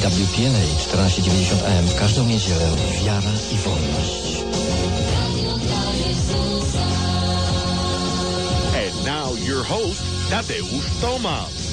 EWTN 1490 AM w każdą niedzielę. Wiara i wolność. And now your host, Tadeusz Tomasz.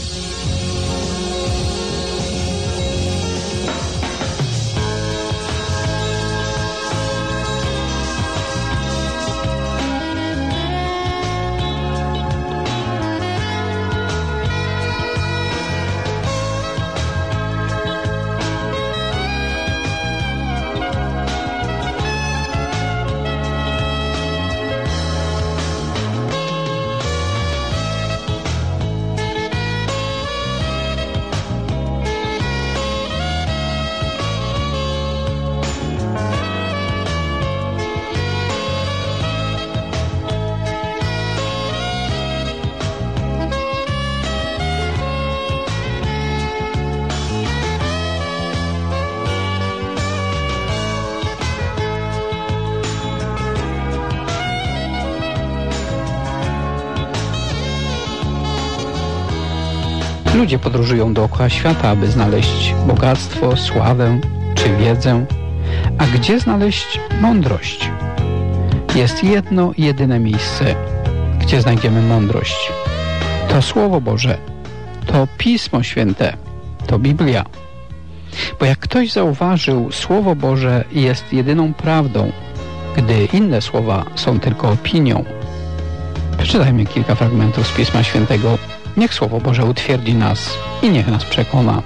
Ludzie podróżują dookoła świata, aby znaleźć bogactwo, sławę czy wiedzę. A gdzie znaleźć mądrość? Jest jedno, jedyne miejsce, gdzie znajdziemy mądrość. To Słowo Boże, to Pismo Święte, to Biblia. Bo jak ktoś zauważył, Słowo Boże jest jedyną prawdą, gdy inne słowa są tylko opinią. Przeczytajmy kilka fragmentów z Pisma Świętego. Niech Słowo Boże utwierdzi nas i niech nas przekona.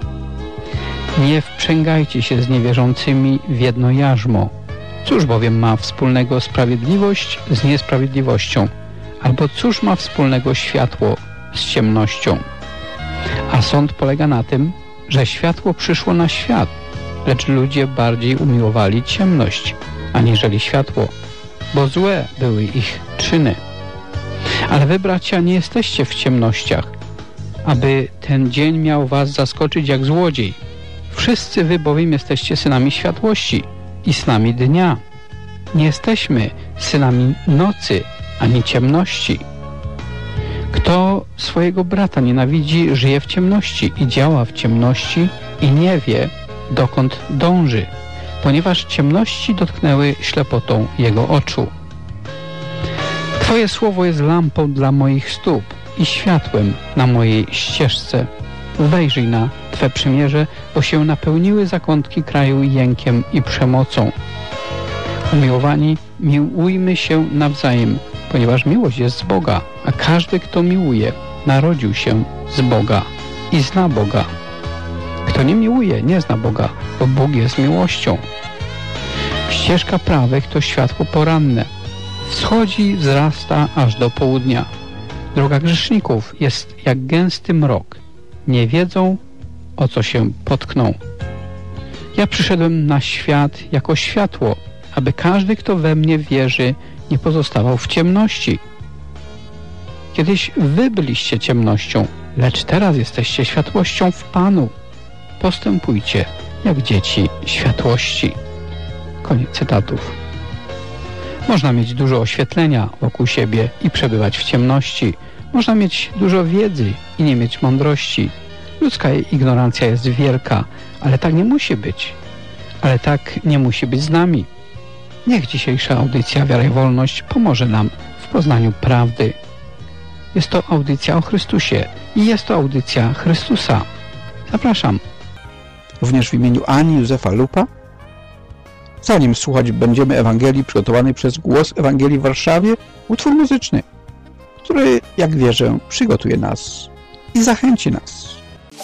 Nie wprzęgajcie się z niewierzącymi w jedno jarzmo. Cóż bowiem ma wspólnego sprawiedliwość z niesprawiedliwością? Albo cóż ma wspólnego światło z ciemnością? A sąd polega na tym, że światło przyszło na świat, lecz ludzie bardziej umiłowali ciemność, aniżeli światło, bo złe były ich czyny. Ale wy, bracia, nie jesteście w ciemnościach, aby ten dzień miał was zaskoczyć jak złodziej. Wszyscy wy bowiem jesteście synami światłości i synami dnia. Nie jesteśmy synami nocy ani ciemności. Kto swojego brata nienawidzi, żyje w ciemności i działa w ciemności i nie wie, dokąd dąży, ponieważ ciemności dotknęły ślepotą jego oczu. Twoje słowo jest lampą dla moich stóp i światłem na mojej ścieżce. Wejrzyj na Twe przymierze, bo się napełniły zakątki kraju jękiem i przemocą. Umiłowani, miłujmy się nawzajem, ponieważ miłość jest z Boga, a każdy, kto miłuje, narodził się z Boga i zna Boga. Kto nie miłuje, nie zna Boga, bo Bóg jest miłością. Ścieżka prawych to światło poranne. Wschodzi, wzrasta aż do południa. Droga grzeszników jest jak gęsty mrok. Nie wiedzą, o co się potkną. Ja przyszedłem na świat jako światło, aby każdy, kto we mnie wierzy, nie pozostawał w ciemności. Kiedyś wy byliście ciemnością, lecz teraz jesteście światłością w Panu. Postępujcie jak dzieci światłości. Koniec cytatów. Można mieć dużo oświetlenia wokół siebie i przebywać w ciemności. Można mieć dużo wiedzy i nie mieć mądrości. Ludzka ignorancja jest wielka, ale tak nie musi być. Ale tak nie musi być z nami. Niech dzisiejsza audycja Wiara i Wolność pomoże nam w poznaniu prawdy. Jest to audycja o Chrystusie i jest to audycja Chrystusa. Zapraszam. Również w imieniu Ani Józefa Lupa. Zanim słuchać będziemy Ewangelii przygotowanej przez Głos Ewangelii w Warszawie, utwór muzyczny, który, jak wierzę, przygotuje nas i zachęci nas.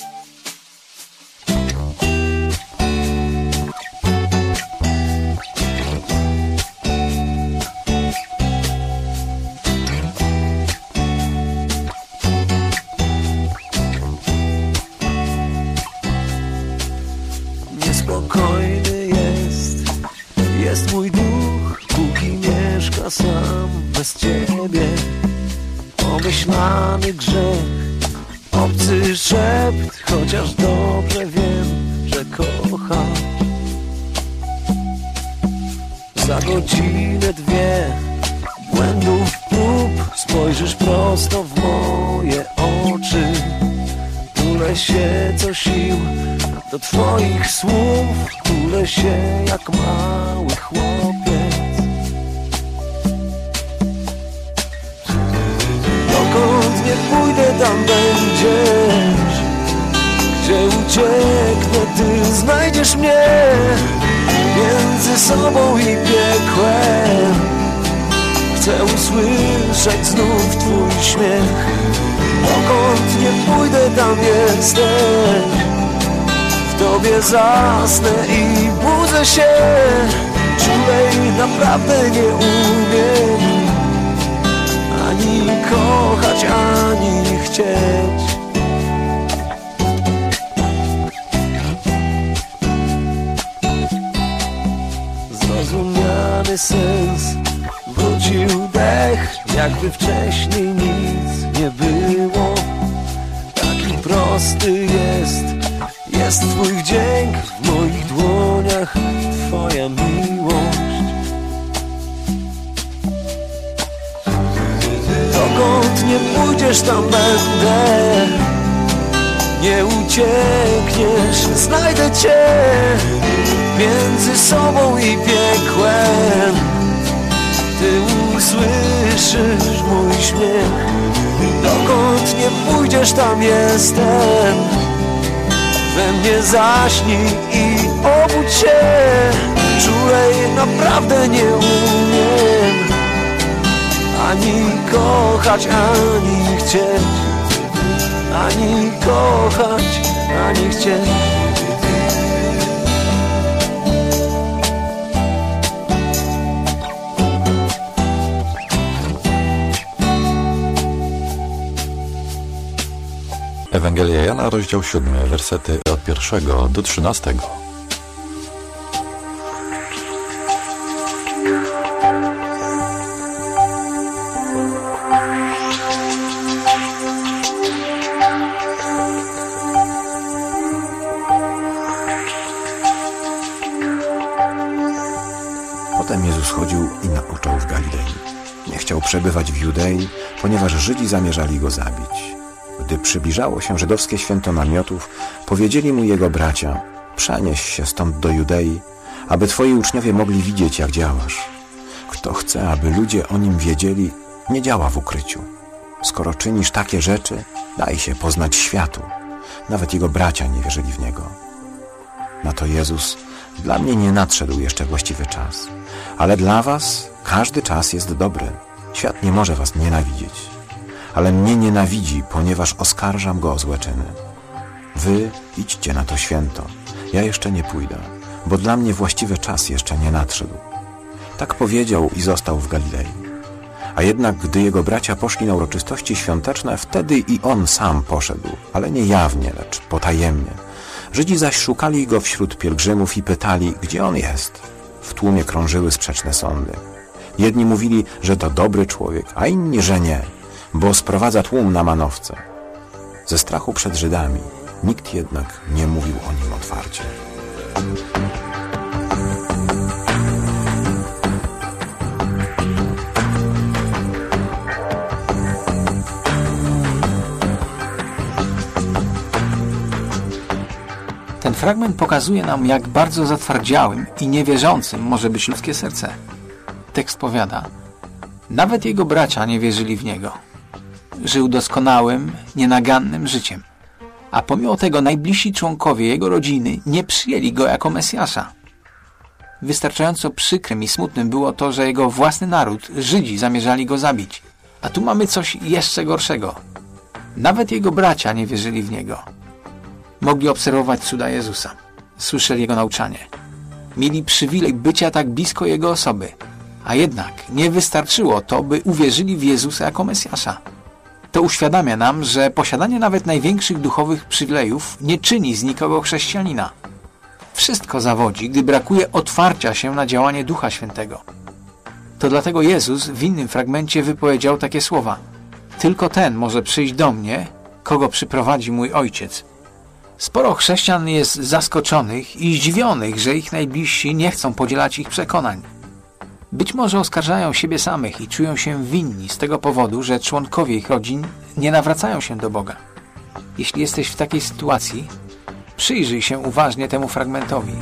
Niespokojny jest mój duch, póki mieszka sam bez Ciebie. Pomyślany grzech, obcy szept, chociaż dobrze wiem, że kocham. Za godzinę, dwie błędów, prób spojrzysz prosto w moje oczy. Tulę się co sił do twoich słów, tulę się jak mały chłopiec. Dokąd nie pójdę, tam będziesz. Gdzie ucieknę, ty znajdziesz mnie. Między sobą i piekłem chcę usłyszeć znów twój śmiech. Dokąd nie pójdę, tam jesteś. W tobie zasnę i budzę się. Czulej naprawdę nie umiem ani kochać, ani chcieć. Zrozumiany sens, wrócił dech, jakby wcześniej nic nie było. Taki prosty jest twój wdzięk, w moich dłoniach twoja miłość. Dokąd nie pójdziesz, tam będę. Nie uciekniesz, znajdę cię. Między sobą i piekłem ty usłyszysz mój śmiech. Dokąd nie pójdziesz, tam jestem. We mnie zaśnij i obudź się. Czulej naprawdę nie umiem ani kochać, ani chcieć. Ani kochać, ani chcieć. Ewangelia Jana, rozdział 7, wersety od 1 do 13. Potem Jezus chodził i nauczał w Galilei. Nie chciał przebywać w Judei, ponieważ Żydzi zamierzali go zabić. Gdy przybliżało się żydowskie święto namiotów, powiedzieli mu jego bracia: przenieś się stąd do Judei, aby twoi uczniowie mogli widzieć, jak działasz. Kto chce, aby ludzie o nim wiedzieli, nie działa w ukryciu. Skoro czynisz takie rzeczy, daj się poznać światu. Nawet jego bracia nie wierzyli w niego. Na to Jezus: dla mnie nie nadszedł jeszcze właściwy czas, ale dla was każdy czas jest dobry. Świat nie może was nienawidzieć, ale mnie nienawidzi, ponieważ oskarżam go o złe czyny. Wy idźcie na to święto, ja jeszcze nie pójdę, bo dla mnie właściwy czas jeszcze nie nadszedł. Tak powiedział i został w Galilei. A jednak gdy jego bracia poszli na uroczystości świąteczne, wtedy i on sam poszedł, ale nie jawnie, lecz potajemnie. Żydzi zaś szukali go wśród pielgrzymów i pytali, gdzie on jest. W tłumie krążyły sprzeczne sądy. Jedni mówili, że to dobry człowiek, a inni, że nie, bo sprowadza tłum na manowce. Ze strachu przed Żydami nikt jednak nie mówił o nim otwarcie. Ten fragment pokazuje nam, jak bardzo zatwardziałym i niewierzącym może być ludzkie serce. Tekst powiada: nawet jego bracia nie wierzyli w niego. Żył doskonałym, nienagannym życiem, a pomimo tego najbliżsi członkowie jego rodziny nie przyjęli go jako Mesjasza. Wystarczająco przykrym i smutnym było to, że jego własny naród, Żydzi, zamierzali go zabić. A tu mamy coś jeszcze gorszego. Nawet jego bracia nie wierzyli w niego. Mogli obserwować cuda Jezusa. Słyszeli jego nauczanie. Mieli przywilej bycia tak blisko jego osoby. A jednak nie wystarczyło to, by uwierzyli w Jezusa jako Mesjasza. To uświadamia nam, że posiadanie nawet największych duchowych przywilejów nie czyni z nikogo chrześcijanina. Wszystko zawodzi, gdy brakuje otwarcia się na działanie Ducha Świętego. To dlatego Jezus w innym fragmencie wypowiedział takie słowa: tylko ten może przyjść do mnie, kogo przyprowadzi mój Ojciec. Sporo chrześcijan jest zaskoczonych i zdziwionych, że ich najbliżsi nie chcą podzielać ich przekonań. Być może oskarżają siebie samych i czują się winni z tego powodu, że członkowie ich rodzin nie nawracają się do Boga. Jeśli jesteś w takiej sytuacji, przyjrzyj się uważnie temu fragmentowi.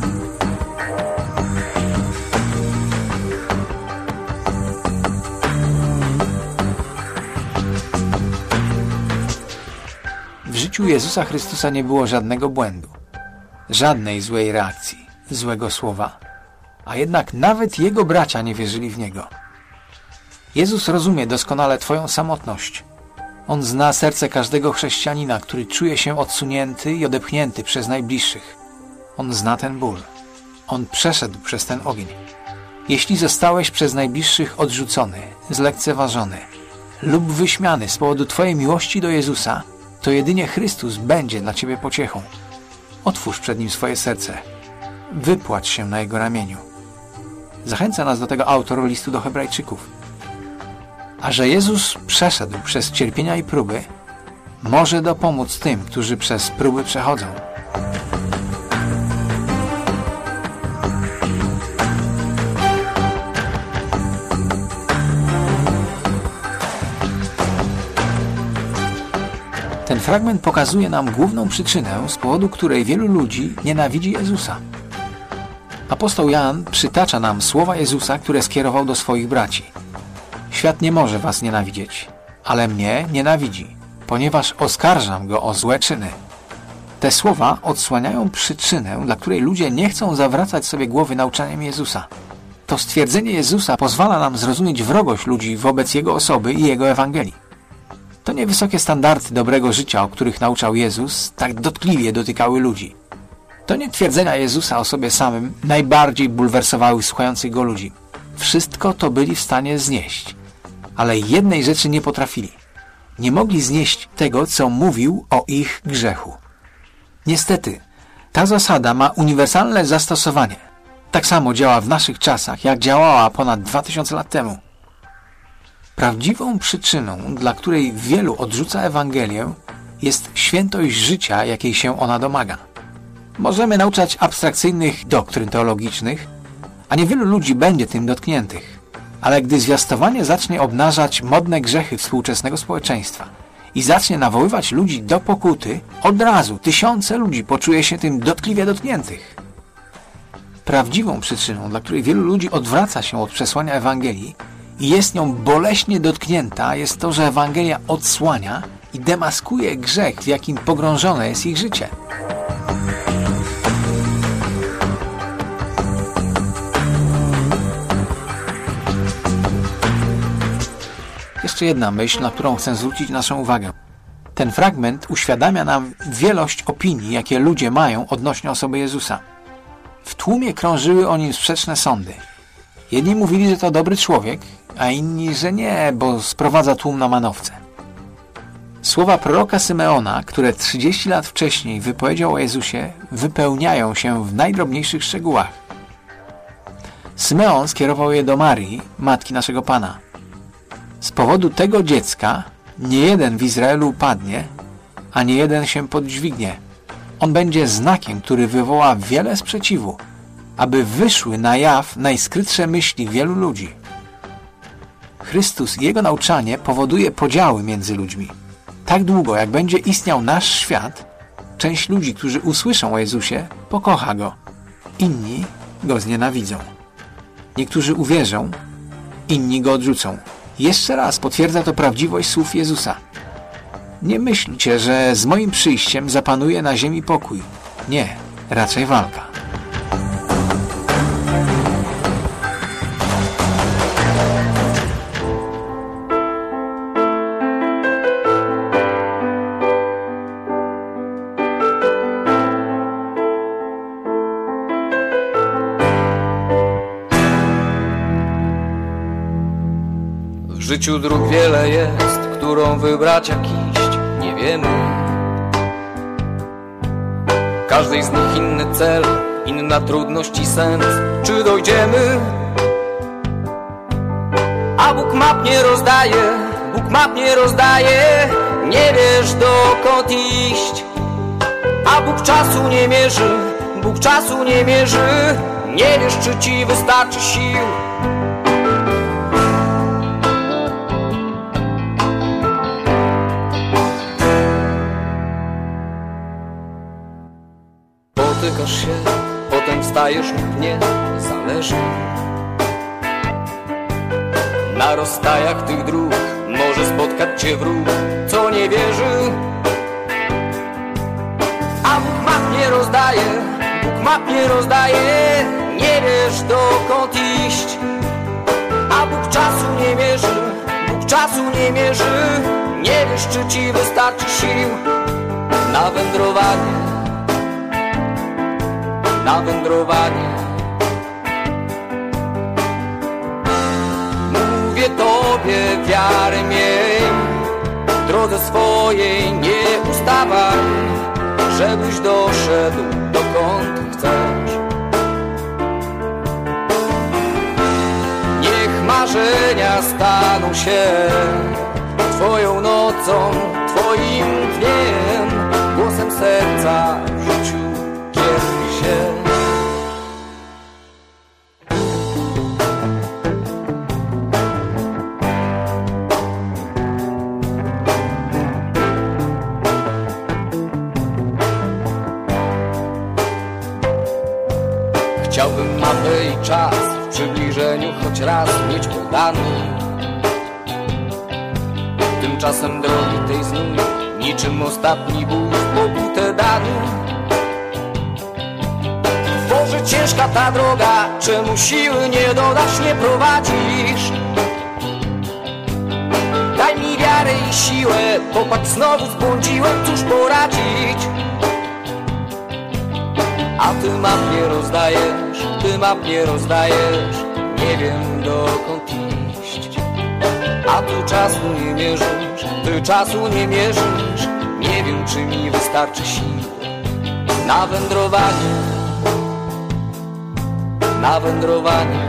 W życiu Jezusa Chrystusa nie było żadnego błędu, żadnej złej reakcji, złego słowa, a jednak nawet Jego bracia nie wierzyli w Niego. Jezus rozumie doskonale Twoją samotność. On zna serce każdego chrześcijanina, który czuje się odsunięty i odepchnięty przez najbliższych. On zna ten ból. On przeszedł przez ten ogień. Jeśli zostałeś przez najbliższych odrzucony, zlekceważony lub wyśmiany z powodu Twojej miłości do Jezusa, to jedynie Chrystus będzie dla Ciebie pociechą. Otwórz przed Nim swoje serce. Wypłacz się na Jego ramieniu. Zachęca nas do tego autor listu do Hebrajczyków. A że Jezus przeszedł przez cierpienia i próby, może dopomóc tym, którzy przez próby przechodzą. Ten fragment pokazuje nam główną przyczynę, z powodu której wielu ludzi nienawidzi Jezusa. Apostoł Jan przytacza nam słowa Jezusa, które skierował do swoich braci. Świat nie może was nienawidzieć, ale mnie nienawidzi, ponieważ oskarżam go o złe czyny. Te słowa odsłaniają przyczynę, dla której ludzie nie chcą zawracać sobie głowy nauczaniem Jezusa. To stwierdzenie Jezusa pozwala nam zrozumieć wrogość ludzi wobec Jego osoby i Jego Ewangelii. To nie wysokie standardy dobrego życia, o których nauczał Jezus, tak dotkliwie dotykały ludzi. To nie twierdzenia Jezusa o sobie samym najbardziej bulwersowały słuchających Go ludzi. Wszystko to byli w stanie znieść. Ale jednej rzeczy nie potrafili. Nie mogli znieść tego, co mówił o ich grzechu. Niestety, ta zasada ma uniwersalne zastosowanie. Tak samo działa w naszych czasach, jak działała ponad 2000 lat temu. Prawdziwą przyczyną, dla której wielu odrzuca Ewangelię, jest świętość życia, jakiej się ona domaga. Możemy nauczać abstrakcyjnych doktryn teologicznych, a niewielu ludzi będzie tym dotkniętych. Ale gdy zwiastowanie zacznie obnażać modne grzechy współczesnego społeczeństwa i zacznie nawoływać ludzi do pokuty, od razu tysiące ludzi poczuje się tym dotkliwie dotkniętych. Prawdziwą przyczyną, dla której wielu ludzi odwraca się od przesłania Ewangelii i jest nią boleśnie dotknięta, jest to, że Ewangelia odsłania i demaskuje grzech, w jakim pogrążone jest ich życie. Jeszcze jedna myśl, na którą chcę zwrócić naszą uwagę. Ten fragment uświadamia nam wielość opinii, jakie ludzie mają odnośnie osoby Jezusa. W tłumie krążyły o nim sprzeczne sądy. Jedni mówili, że to dobry człowiek, a inni, że nie, bo sprowadza tłum na manowce. Słowa proroka Symeona, które 30 lat wcześniej wypowiedział o Jezusie, wypełniają się w najdrobniejszych szczegółach. Symeon skierował je do Marii, matki naszego Pana. Z powodu tego dziecka nie jeden w Izraelu upadnie, a nie jeden się podźwignie. On będzie znakiem, który wywoła wiele sprzeciwu, aby wyszły na jaw najskrytsze myśli wielu ludzi. Chrystus i Jego nauczanie powoduje podziały między ludźmi. Tak długo, jak będzie istniał nasz świat, część ludzi, którzy usłyszą o Jezusie, pokocha Go. Inni Go znienawidzą. Niektórzy uwierzą, inni Go odrzucą. Jeszcze raz potwierdza to prawdziwość słów Jezusa. Nie myślcie, że z moim przyjściem zapanuje na ziemi pokój. Nie, raczej walka. W życiu dróg wiele jest, którą wybrać jak iść, nie wiemy. Każdej z nich inny cel, inna trudność i sens. Czy dojdziemy? A Bóg map nie rozdaje, Bóg map nie rozdaje. Nie wiesz dokąd iść. A Bóg czasu nie mierzy, Bóg czasu nie mierzy. Nie wiesz, czy ci wystarczy sił. Przewracasz się, potem wstajesz lub nie, zależy. Na rozstajach tych dróg może spotkać cię wróg, co nie wierzy. A Bóg map nie rozdaje, Bóg map nie rozdaje, nie wiesz dokąd iść. A Bóg czasu nie mierzy, Bóg czasu nie mierzy, nie wiesz czy ci wystarczy sił na wędrowanie, na wędrowanie. Mówię tobie, wiarę miej, w drodze swojej nie ustawaj, żebyś doszedł dokąd chcesz. Niech marzenia staną się twoją nocą, twoim dniem, głosem serca w życiu kieruj się. Chciałbym mapę i czas w przybliżeniu choć raz mieć podany. Tymczasem drogi tej znów, niczym ostatni bój w pobite dany. Boże, ciężka ta droga, czemu siły nie dodasz, nie prowadzisz? Daj mi wiarę i siłę, popatrz, znowu zbłądziłem, cóż poradzić? A ty map nie rozdajesz, ty map nie rozdajesz, nie wiem dokąd iść. A ty czasu nie mierzysz, ty czasu nie mierzysz, nie wiem czy mi wystarczy sił na wędrowanie, na wędrowanie.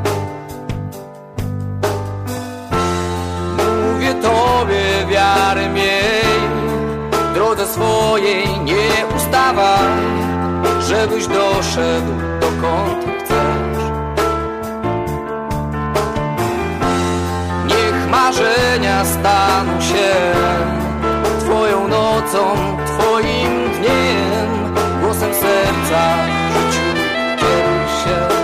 Mówię tobie, wiarę miej, w drodze swojej nie ustawaj, żebyś doszedł dokąd chcesz. Niech marzenia staną się twoją nocą, twoim dniem, głosem serca w życiu kieruj się.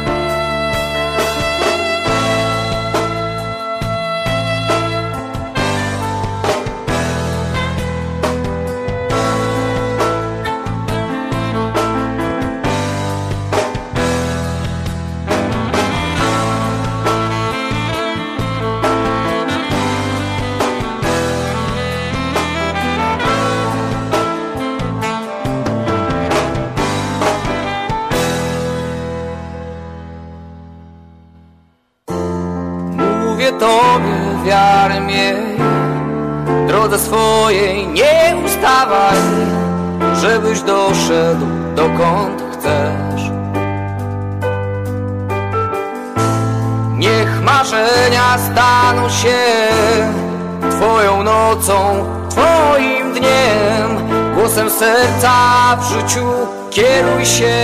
Tobie wiarę miej, w drodze swojej nie ustawaj, żebyś doszedł dokąd chcesz. Niech marzenia staną się twoją nocą, twoim dniem, głosem serca w życiu kieruj się.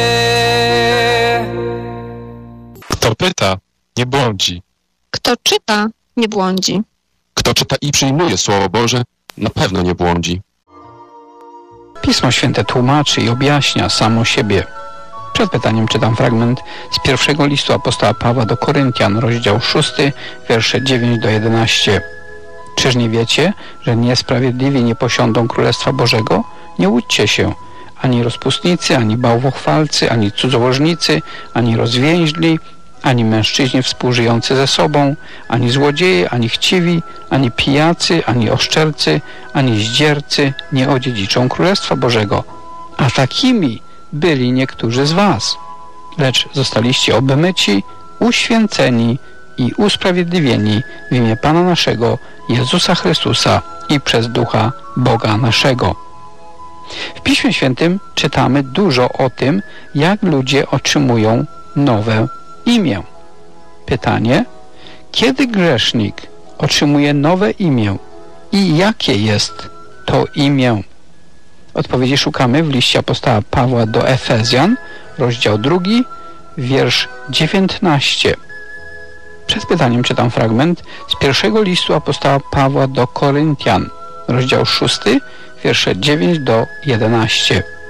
Kto pyta, nie błądzi. Kto czyta, nie błądzi. Kto czyta i przyjmuje Słowo Boże, na pewno nie błądzi. Pismo Święte tłumaczy i objaśnia samo siebie. Przed pytaniem czytam fragment z pierwszego listu apostoła Pawła do Koryntian, rozdział 6, wiersze 9 do 11. Czyż nie wiecie, że niesprawiedliwi nie posiądą Królestwa Bożego? Nie łudźcie się. Ani rozpustnicy, ani bałwochwalcy, ani cudzołożnicy, ani rozwięźli, ani mężczyźni współżyjący ze sobą, ani złodzieje, ani chciwi, ani pijacy, ani oszczercy, ani zdziercy nie odziedziczą Królestwa Bożego. A takimi byli niektórzy z was. Lecz zostaliście obmyci, uświęceni i usprawiedliwieni w imię Pana naszego Jezusa Chrystusa i przez Ducha Boga naszego. W Piśmie Świętym czytamy dużo o tym, jak ludzie otrzymują nowe imię. Pytanie: kiedy grzesznik otrzymuje nowe imię i jakie jest to imię? Odpowiedzi szukamy w liście apostoła Pawła do Efezjan, rozdział 2, wiersz 19. Przed pytaniem czytam fragment z pierwszego listu apostoła Pawła do Koryntian, rozdział 6, wiersze 9 do 11.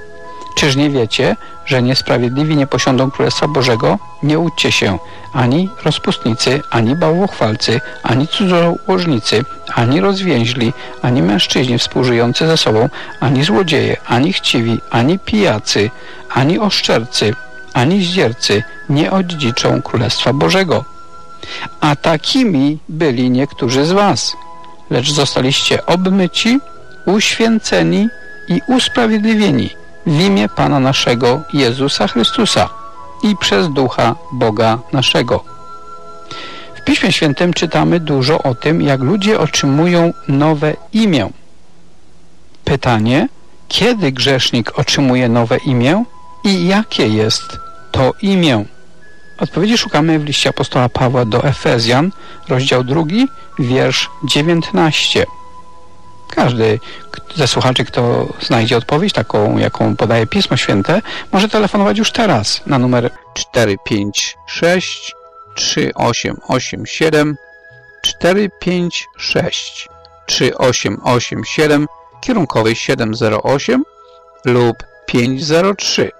Czyż nie wiecie, że niesprawiedliwi nie posiądą Królestwa Bożego? Nie łudźcie się, ani rozpustnicy, ani bałwochwalcy, ani cudzołożnicy, ani rozwięźli, ani mężczyźni współżyjący ze sobą, ani złodzieje, ani chciwi, ani pijacy, ani oszczercy, ani zdziercy nie odziedziczą Królestwa Bożego. A takimi byli niektórzy z was, lecz zostaliście obmyci, uświęceni i usprawiedliwieni w imię Pana naszego Jezusa Chrystusa i przez Ducha Boga naszego. W Piśmie Świętym czytamy dużo o tym, jak ludzie otrzymują nowe imię. Pytanie, kiedy grzesznik otrzymuje nowe imię i jakie jest to imię? Odpowiedzi szukamy w liście apostoła Pawła do Efezjan, rozdział 2, wiersz 19. Każdy ze słuchaczy, kto znajdzie odpowiedź, taką jaką podaje Pismo Święte, może telefonować już teraz na numer 456 3887 456 3887 kierunkowy 708 lub 503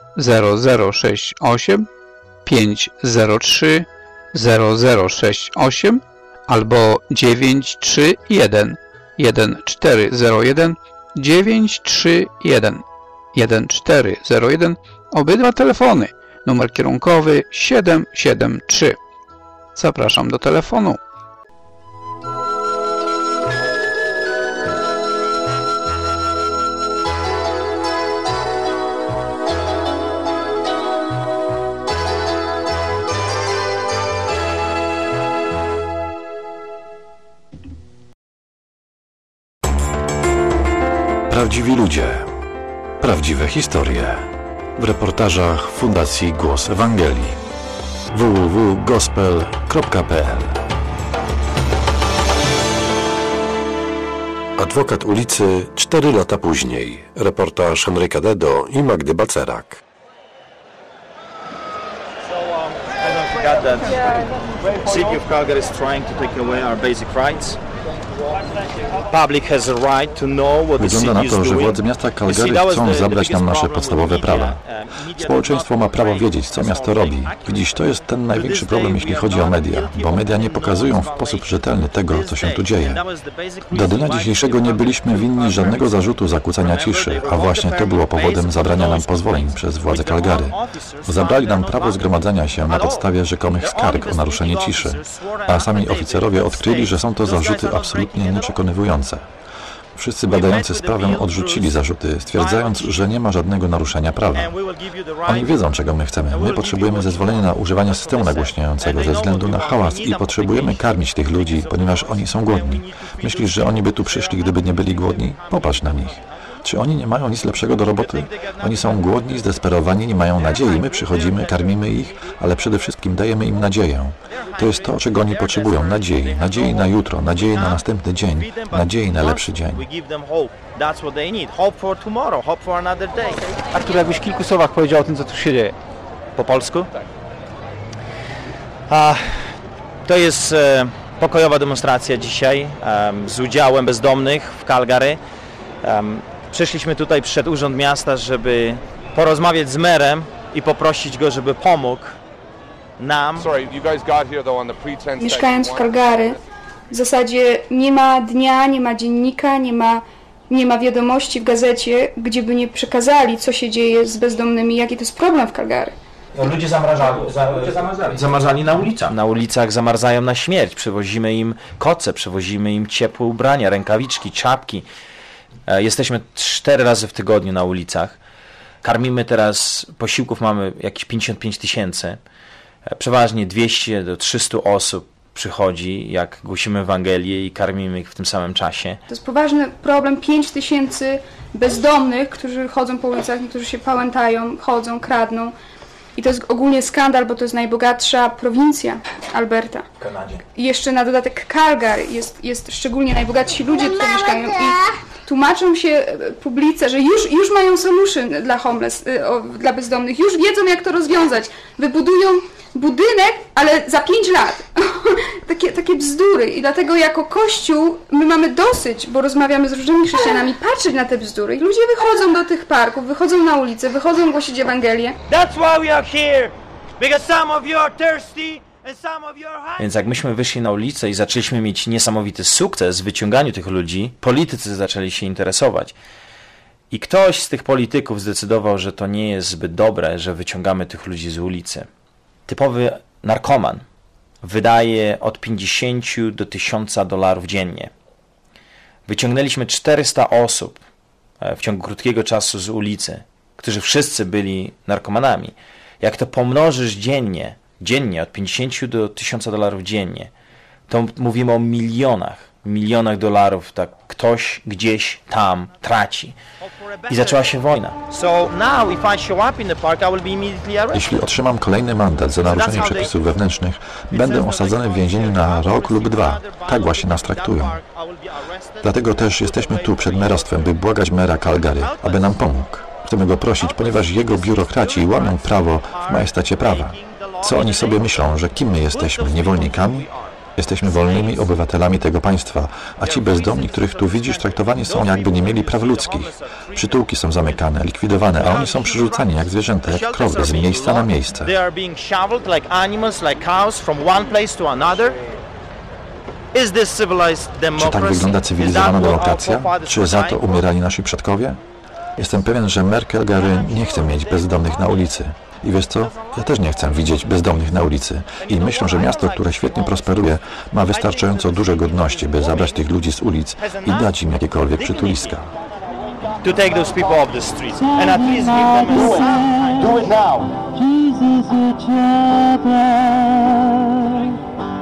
0068 503 0068 albo 931 1401 931 1401. Obydwa telefony. Numer kierunkowy 773. Zapraszam do telefonu. Prawdziwi ludzie. Prawdziwe historie. W reportażach Fundacji Głos Ewangelii. www.gospel.pl. Adwokat ulicy 4 lata później. Reportaż Henryka Dedo i Magdy Bacerak. City of Calgary is trying to take away our basic rights. Public has a right to know what the city is doing. Wygląda na to, że władze miasta Calgary chcą zabrać nam nasze podstawowe prawa. Społeczeństwo ma prawo wiedzieć, co miasto robi. Widzisz, to jest ten największy problem, jeśli chodzi o media, bo media nie pokazują w sposób rzetelny tego, co się tu dzieje. Do dnia dzisiejszego nie byliśmy winni żadnego zarzutu zakłócania ciszy, a właśnie to było powodem zabrania nam pozwoleń przez władze Calgary. Zabrali nam prawo zgromadzenia się na podstawie rzekomych skarg o naruszenie ciszy, a sami oficerowie odkryli, że są to zarzuty absolutnie nieprzekonywujące. Wszyscy badający sprawę odrzucili zarzuty, stwierdzając, że nie ma żadnego naruszenia prawa. Oni wiedzą, czego my chcemy. My potrzebujemy zezwolenia na używanie systemu nagłośniającego ze względu na hałas i potrzebujemy karmić tych ludzi, ponieważ oni są głodni. Myślisz, że oni by tu przyszli, gdyby nie byli głodni? Popatrz na nich. Czy oni nie mają nic lepszego do roboty? Oni są głodni, zdesperowani, nie mają nadziei. My przychodzimy, karmimy ich, ale przede wszystkim dajemy im nadzieję. To jest to, czego oni potrzebują. Nadziei. Nadziei na jutro, nadziei na następny dzień, nadziei na lepszy dzień. Artur, jakbyś w kilku słowach powiedział o tym, co tu się dzieje? Po polsku? To jest pokojowa demonstracja dzisiaj z udziałem bezdomnych w Calgary. Przyszliśmy tutaj przed Urząd Miasta, żeby porozmawiać z merem i poprosić go, żeby pomógł nam. Mieszkając w Calgary, w zasadzie nie ma dnia, nie ma dziennika, nie ma wiadomości w gazecie, gdzie by nie przekazali, co się dzieje z bezdomnymi, jaki to jest problem w Calgary. Ludzie zamarzali na ulicach. Na ulicach zamarzają na śmierć. Przywozimy im koce, przywozimy im ciepłe ubrania, rękawiczki, czapki. Jesteśmy 4 razy w tygodniu na ulicach. Karmimy teraz, posiłków mamy jakieś 55 000. Przeważnie 200 do 300 osób przychodzi, jak głosimy Ewangelię i karmimy ich w tym samym czasie. To jest poważny problem. 5000 bezdomnych, którzy chodzą po ulicach, niektórzy się pałętają, chodzą, kradną. I to jest ogólnie skandal, bo to jest najbogatsza prowincja Alberta. W Kanadzie. I jeszcze na dodatek Calgary jest szczególnie najbogatsi ludzie tutaj mieszkają. tłumaczą się publice, że już mają solution dla homeless, dla bezdomnych, już wiedzą, jak to rozwiązać. Wybudują budynek, ale za 5 lat. takie bzdury. I dlatego jako Kościół my mamy dosyć, bo rozmawiamy z różnymi chrześcijanami, patrzeć na te bzdury. I ludzie wychodzą do tych parków, wychodzą na ulicę, wychodzą głosić Ewangelię. That's why we are here, because some of you are thirsty. Więc jak myśmy wyszli na ulicę i zaczęliśmy mieć niesamowity sukces w wyciąganiu tych ludzi, politycy zaczęli się interesować. I ktoś z tych polityków zdecydował, że to nie jest zbyt dobre, że wyciągamy tych ludzi z ulicy. Typowy narkoman wydaje od 50 do $1000 dziennie. Wyciągnęliśmy 400 osób w ciągu krótkiego czasu z ulicy, którzy wszyscy byli narkomanami. Jak to pomnożysz dziennie od 50 do $1000 dziennie, to mówimy o milionach dolarów, tak ktoś gdzieś tam traci. I zaczęła się wojna. Jeśli otrzymam kolejny mandat za naruszenie przepisów wewnętrznych, będę osadzony w więzieniu na rok lub 2. Tak właśnie nas traktują. Dlatego też jesteśmy tu przed merostwem, by błagać mera Calgary, aby nam pomógł. Chcemy go prosić, ponieważ jego biurokraci łamią prawo w majestacie prawa. Co oni sobie myślą, że kim my jesteśmy? Niewolnikami? Jesteśmy wolnymi obywatelami tego państwa, a ci bezdomni, których tu widzisz, traktowani są, jakby nie mieli praw ludzkich. Przytułki są zamykane, likwidowane, a oni są przerzucani jak zwierzęta, jak krowy, z miejsca na miejsce. Czy tak wygląda cywilizowana demokracja? Czy za to umierali nasi przodkowie? Jestem pewien, że mer Calgary nie chce mieć bezdomnych na ulicy. I wiesz co? Ja też nie chcę widzieć bezdomnych na ulicy. I myślę, że miasto, które świetnie prosperuje, ma wystarczająco duże godności, by zabrać tych ludzi z ulic i dać im jakiekolwiek przytuliska. To take those people off the streets and at least give them a sign. Do it now. Jesus, your children,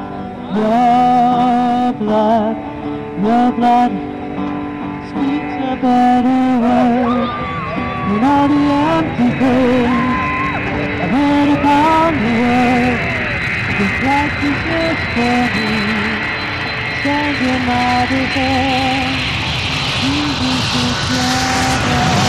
your blood speaks a better word than all the empty things I've heard upon the world. Just like Jesus for me, stands in my defense. Jesus, your children.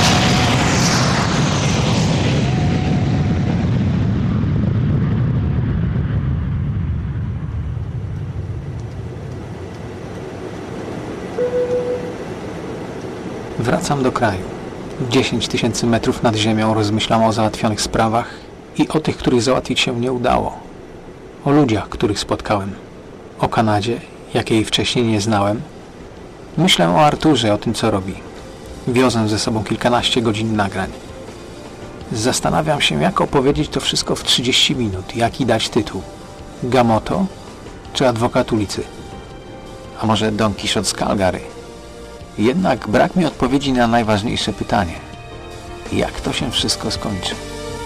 Wracam do kraju. 10 000 metrów nad ziemią rozmyślam o załatwionych sprawach i o tych, których załatwić się nie udało. O ludziach, których spotkałem. O Kanadzie, jakiej wcześniej nie znałem. Myślę o Arturze, o tym, co robi. Wiozę ze sobą kilkanaście godzin nagrań. Zastanawiam się, jak opowiedzieć to wszystko w 30 minut. Jaki dać tytuł? Gamoto czy Adwokat ulicy? A może Don Quixote z Calgary? Jednak brak mi odpowiedzi na najważniejsze pytanie. Jak to się wszystko skończy?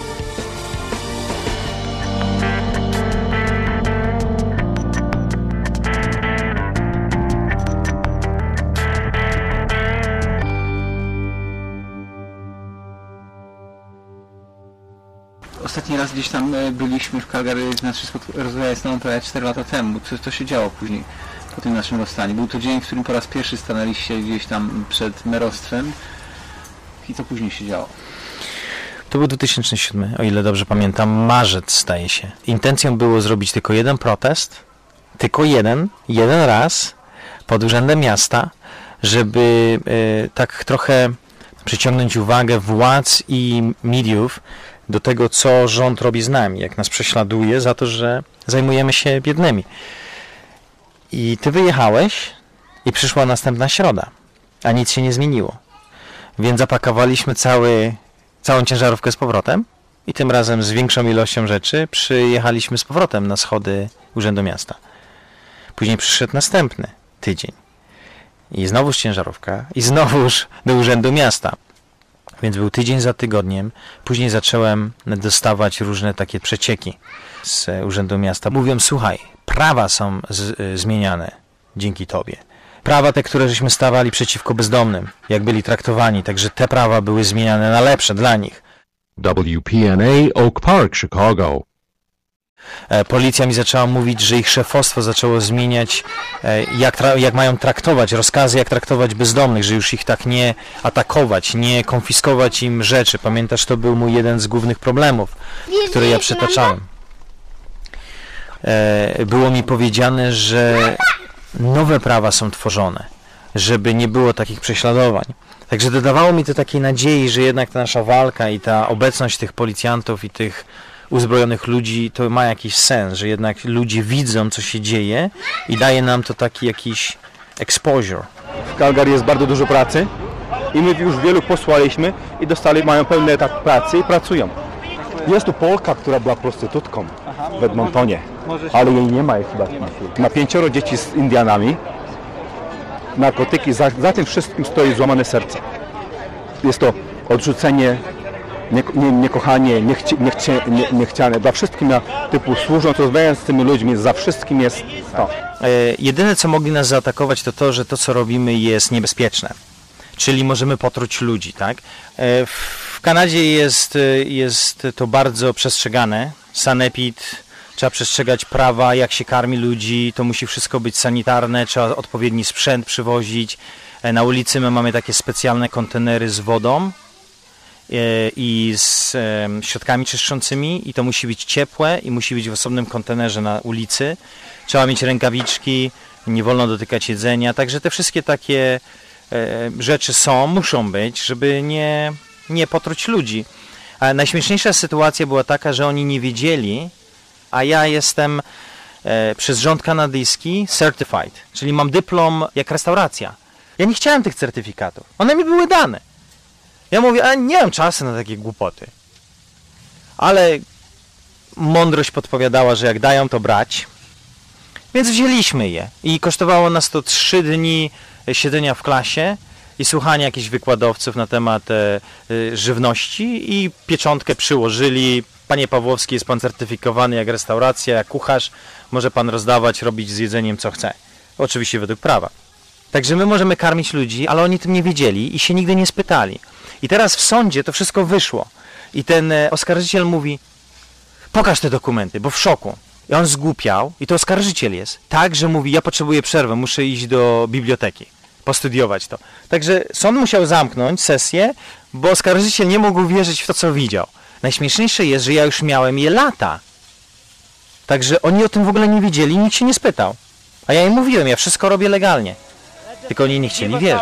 Ostatni raz gdzieś tam byliśmy w Calgary, znaczy rozmawiając z nami prawie 4 lata temu. Co się działo później po tym naszym rozstaniu? Był to dzień, w którym po raz pierwszy stanęliście gdzieś tam przed merostwem. I co później się działo? To był 2007, o ile dobrze pamiętam, marzec staje się. Intencją było zrobić tylko jeden protest, tylko jeden raz pod Urzędem Miasta, żeby tak trochę przyciągnąć uwagę władz i mediów do tego, co rząd robi z nami, jak nas prześladuje za to, że zajmujemy się biednymi. I ty wyjechałeś i przyszła następna środa, a nic się nie zmieniło. Więc zapakowaliśmy całą ciężarówkę z powrotem i tym razem z większą ilością rzeczy przyjechaliśmy z powrotem na schody Urzędu Miasta. Później przyszedł następny tydzień i znowuż ciężarówka i znowuż do Urzędu Miasta. Więc był tydzień za tygodniem. Później zacząłem dostawać różne takie przecieki z Urzędu Miasta. Mówią, słuchaj, prawa są zmieniane dzięki tobie. Prawa te, które żeśmy stawali przeciwko bezdomnym, jak byli traktowani, także te prawa były zmieniane na lepsze dla nich. WPNA Oak Park, Chicago. Policja mi zaczęła mówić, że ich szefostwo zaczęło zmieniać, jak mają traktować, rozkazy, jak traktować bezdomnych, że już ich tak nie atakować, nie konfiskować im rzeczy. Pamiętasz, to był mój jeden z głównych problemów, który ja przytaczałem. Było mi powiedziane, że nowe prawa są tworzone, żeby nie było takich prześladowań. Także dodawało mi to takiej nadziei, że jednak ta nasza walka i ta obecność tych policjantów i tych uzbrojonych ludzi to ma jakiś sens, że jednak ludzie widzą, co się dzieje i daje nam to taki jakiś exposure. W Calgary jest bardzo dużo pracy i my już wielu posłaliśmy i mają pełny etat pracy i pracują. Jest tu Polka, która była prostytutką w Edmontonie, ale jej nie ma chyba. Ma 5 dzieci z Indianami, narkotyki, za tym wszystkim stoi złamane serce. Jest to odrzucenie, niekochanie, niechciane. Dla wszystkim typu służąc, rozmawiając z tymi ludźmi, za wszystkim jest to. Jedyne, co mogli nas zaatakować, to to, że to, co robimy, jest niebezpieczne. Czyli możemy potruć ludzi, tak? W Kanadzie jest to bardzo przestrzegane. Sanepid, trzeba przestrzegać prawa, jak się karmi ludzi, to musi wszystko być sanitarne, trzeba odpowiedni sprzęt przywozić. Na ulicy my mamy takie specjalne kontenery z wodą i z środkami czyszczącymi i to musi być ciepłe i musi być w osobnym kontenerze na ulicy. Trzeba mieć rękawiczki, nie wolno dotykać jedzenia, także te wszystkie takie rzeczy muszą być, żeby nie potruć ludzi. A najśmieszniejsza sytuacja była taka, że oni nie wiedzieli, a ja jestem przez rząd kanadyjski certified, czyli mam dyplom jak restauracja. Ja nie chciałem tych certyfikatów, one mi były dane. Ja mówię, a nie mam czasu na takie głupoty. Ale mądrość podpowiadała, że jak dają, to brać. Więc wzięliśmy je i kosztowało nas to 3 dni siedzenia w klasie i słuchania jakichś wykładowców na temat żywności i pieczątkę przyłożyli. Panie Pawłowski, jest pan certyfikowany jak restauracja, jak kucharz, może pan rozdawać, robić z jedzeniem co chce. Oczywiście według prawa. Także my możemy karmić ludzi, ale oni tym nie wiedzieli i się nigdy nie spytali. I teraz w sądzie to wszystko wyszło. I ten oskarżyciel mówi, pokaż te dokumenty, bo w szoku. I on zgłupiał, i to oskarżyciel jest. Tak, że mówi, ja potrzebuję przerwy, muszę iść do biblioteki, postudiować to. Także sąd musiał zamknąć sesję, bo oskarżyciel nie mógł wierzyć w to, co widział. Najśmieszniejsze jest, że ja już miałem je lata. Także oni o tym w ogóle nie wiedzieli, nikt się nie spytał. A ja im mówiłem, ja wszystko robię legalnie. Tylko oni nie chcieli wierzyć.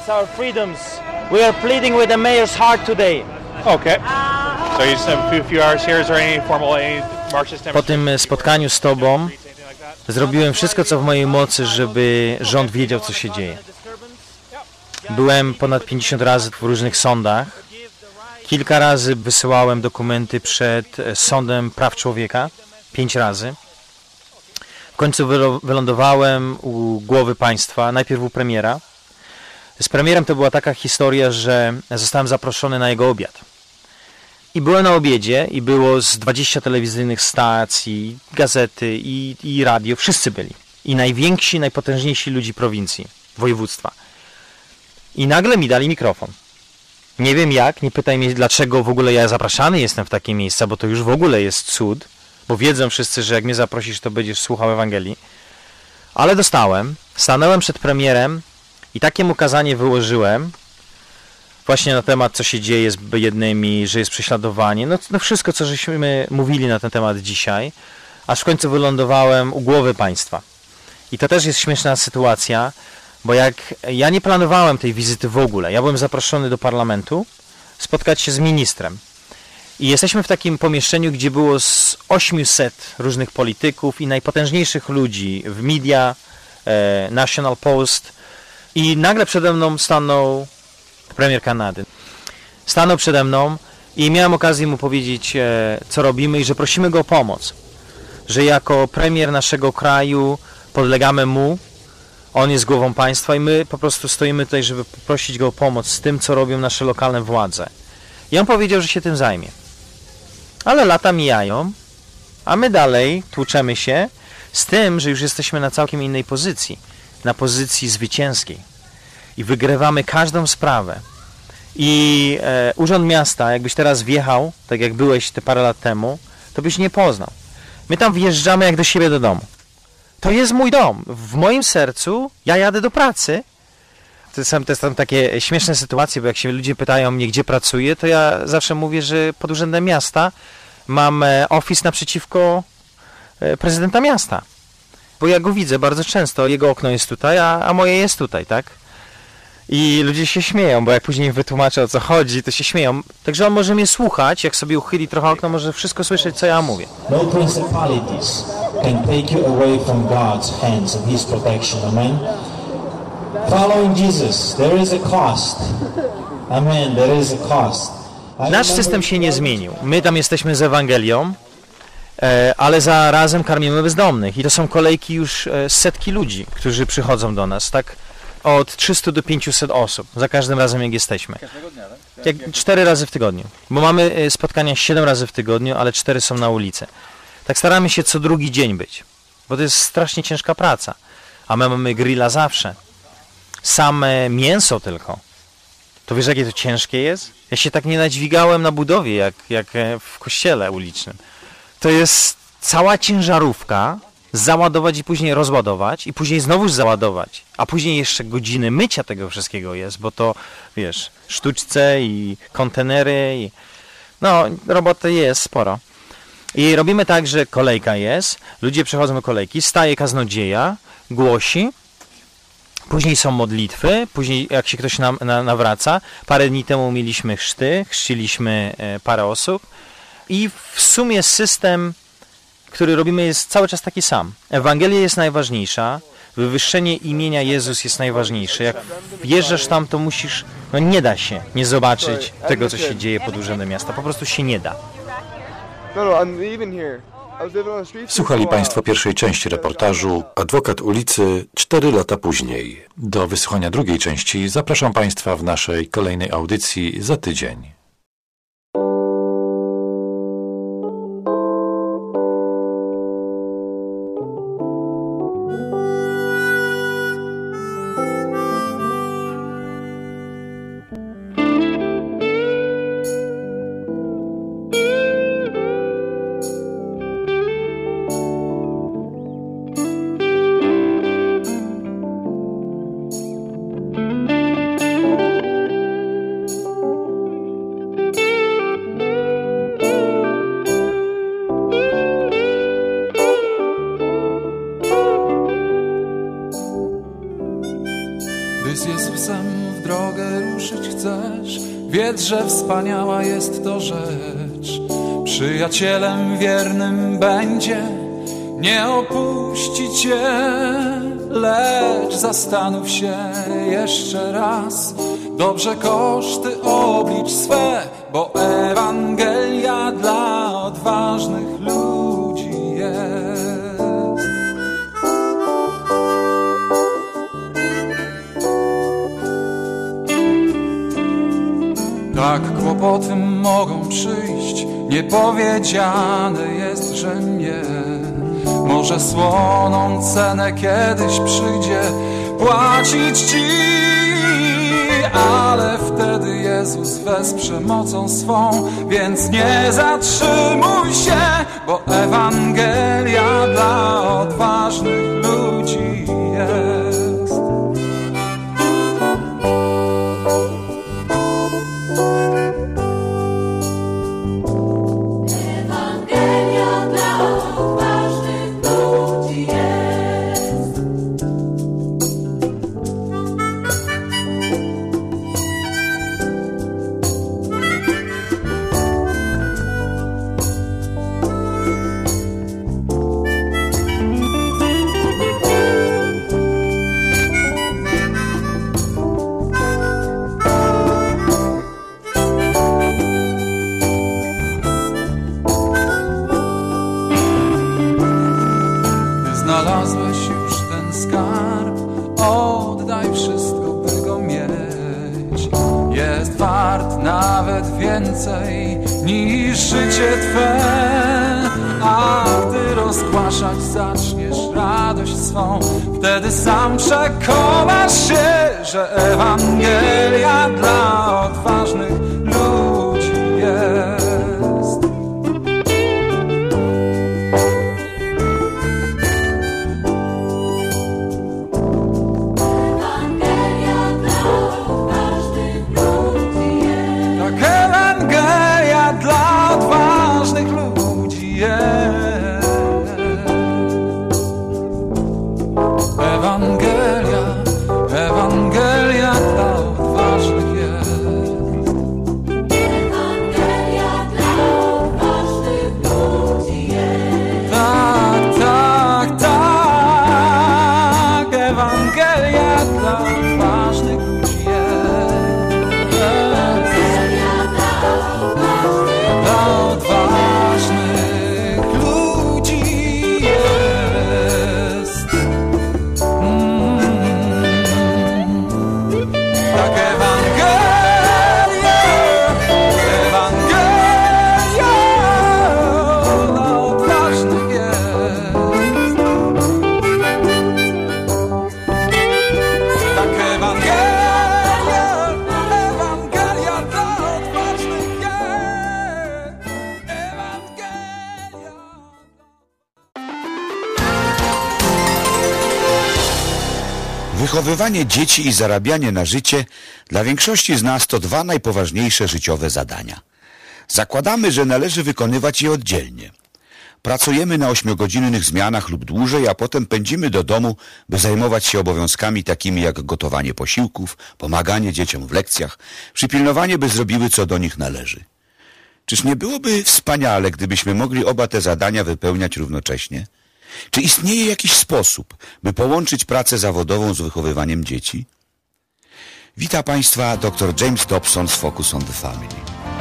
We are pleading with the mayor's heart today. Okay. So you just have a few hours here. Is there any formal marches? Po tym spotkaniu z tobą zrobiłem wszystko, co w mojej mocy, żeby rząd wiedział, co się dzieje. Byłem ponad 50 razy w różnych sądach. Kilka razy wysyłałem dokumenty przed Sądem Praw Człowieka. 5 razy. W końcu wylądowałem u głowy państwa, najpierw u premiera. Z premierem to była taka historia, że zostałem zaproszony na jego obiad. I byłem na obiedzie i było z 20 telewizyjnych stacji, gazety i radio, wszyscy byli. I najwięksi, najpotężniejsi ludzi prowincji, województwa. I nagle mi dali mikrofon. Nie wiem jak, nie pytaj mnie dlaczego w ogóle ja zapraszany jestem w takie miejsca, bo to już w ogóle jest cud, bo wiedzą wszyscy, że jak mnie zaprosisz, to będziesz słuchał Ewangelii. Ale dostałem, stanąłem przed premierem i takie mu kazanie wyłożyłem właśnie na temat, co się dzieje z biednymi, że jest prześladowanie, no wszystko, co żeśmy mówili na ten temat dzisiaj, aż w końcu wylądowałem u głowy państwa. I to też jest śmieszna sytuacja, bo jak ja nie planowałem tej wizyty w ogóle, ja byłem zaproszony do parlamentu spotkać się z ministrem. I jesteśmy w takim pomieszczeniu, gdzie było z 800 różnych polityków i najpotężniejszych ludzi w media, National Post. I nagle przede mną stanął premier Kanady. Stanął przede mną i miałem okazję mu powiedzieć, co robimy i że prosimy go o pomoc. Że jako premier naszego kraju podlegamy mu, on jest głową państwa i my po prostu stoimy tutaj, żeby poprosić go o pomoc z tym, co robią nasze lokalne władze. I on powiedział, że się tym zajmie. Ale lata mijają, a my dalej tłuczemy się z tym, że już jesteśmy na całkiem innej pozycji. Na pozycji zwycięskiej. I wygrywamy każdą sprawę. I Urząd Miasta, jakbyś teraz wjechał, tak jak byłeś te parę lat temu, to byś nie poznał. My tam wjeżdżamy jak do siebie do domu. To jest mój dom. W moim sercu ja jadę do pracy. To są takie śmieszne sytuacje, bo jak się ludzie pytają mnie, gdzie pracuję, to ja zawsze mówię, że pod urzędem miasta mam office naprzeciwko prezydenta miasta. Bo ja go widzę bardzo często. Jego okno jest tutaj, a moje jest tutaj, tak? I ludzie się śmieją, bo jak później wytłumaczę, o co chodzi, to się śmieją. Także on może mnie słuchać, jak sobie uchyli trochę okno, może wszystko słyszeć, co ja mówię. No principalities can take you away from God's hands and His protection. Amen. Following Jesus, there is a cost. Amen, there is a cost. Nasz system się nie zmienił. My tam jesteśmy z Ewangelią, ale zarazem karmimy bezdomnych. I to są kolejki już setki ludzi, którzy przychodzą do nas, tak? Od 300 do 500 osób, za każdym razem jak jesteśmy. Każdego dnia, tak? 4 razy w tygodniu. Bo mamy spotkania 7 razy w tygodniu, ale 4 są na ulicy. Tak staramy się co drugi dzień być, bo to jest strasznie ciężka praca. A my mamy grilla zawsze. Same mięso tylko. To wiesz, jakie to ciężkie jest? Ja się tak nie nadźwigałem na budowie, jak w kościele ulicznym. To jest cała ciężarówka, załadować i później rozładować i później znowuż załadować, a później jeszcze godziny mycia tego wszystkiego jest, bo to, wiesz, sztuczce i kontenery i... No, roboty jest sporo. I robimy tak, że kolejka jest, ludzie przechodzą do kolejki, staje kaznodzieja, głosi, później są modlitwy, później jak się ktoś nawraca, parę dni temu mieliśmy chrzty, chrzciliśmy parę osób i w sumie system, który robimy, jest cały czas taki sam. Ewangelia jest najważniejsza, wywyższenie imienia Jezus jest najważniejsze. Jak wjeżdżasz tam, to musisz, no nie da się nie zobaczyć tego, co się dzieje pod urzędem miasta. Po prostu się nie da. Słuchali Państwo pierwszej części reportażu Adwokat ulicy 4 lata później. Do wysłuchania drugiej części zapraszam Państwa w naszej kolejnej audycji za tydzień. Wiedz, że wspaniała jest to rzecz, przyjacielem wiernym będzie, nie opuści cię, lecz zastanów się jeszcze raz, dobrze koszty oblicz swe, bo Ewangelia dla odważnych ludzi jest. Tak kłopoty mogą przyjść, niepowiedziane jest, że nie. Może słoną cenę kiedyś przyjdzie płacić ci, ale wtedy Jezus wesprze mocą swą, więc nie zatrzymuj się, bo Ewangelia dla odważnych ludzi jest. Znalazłeś już ten skarb, oddaj wszystko, by go mieć. Jest wart nawet więcej niż życie Twe. A gdy rozgłaszać zaczniesz radość swą, wtedy sam przekonasz się, że Ewangelia dla odważnych ludzi jest. Wychowywanie dzieci i zarabianie na życie dla większości z nas to dwa najpoważniejsze życiowe zadania. Zakładamy, że należy wykonywać je oddzielnie. Pracujemy na 8-godzinnych zmianach lub dłużej, a potem pędzimy do domu, by zajmować się obowiązkami takimi jak gotowanie posiłków, pomaganie dzieciom w lekcjach, przypilnowanie, by zrobiły, co do nich należy. Czyż nie byłoby wspaniale, gdybyśmy mogli oba te zadania wypełniać równocześnie? Czy istnieje jakiś sposób, by połączyć pracę zawodową z wychowywaniem dzieci? Wita Państwa dr James Dobson z Focus on the Family.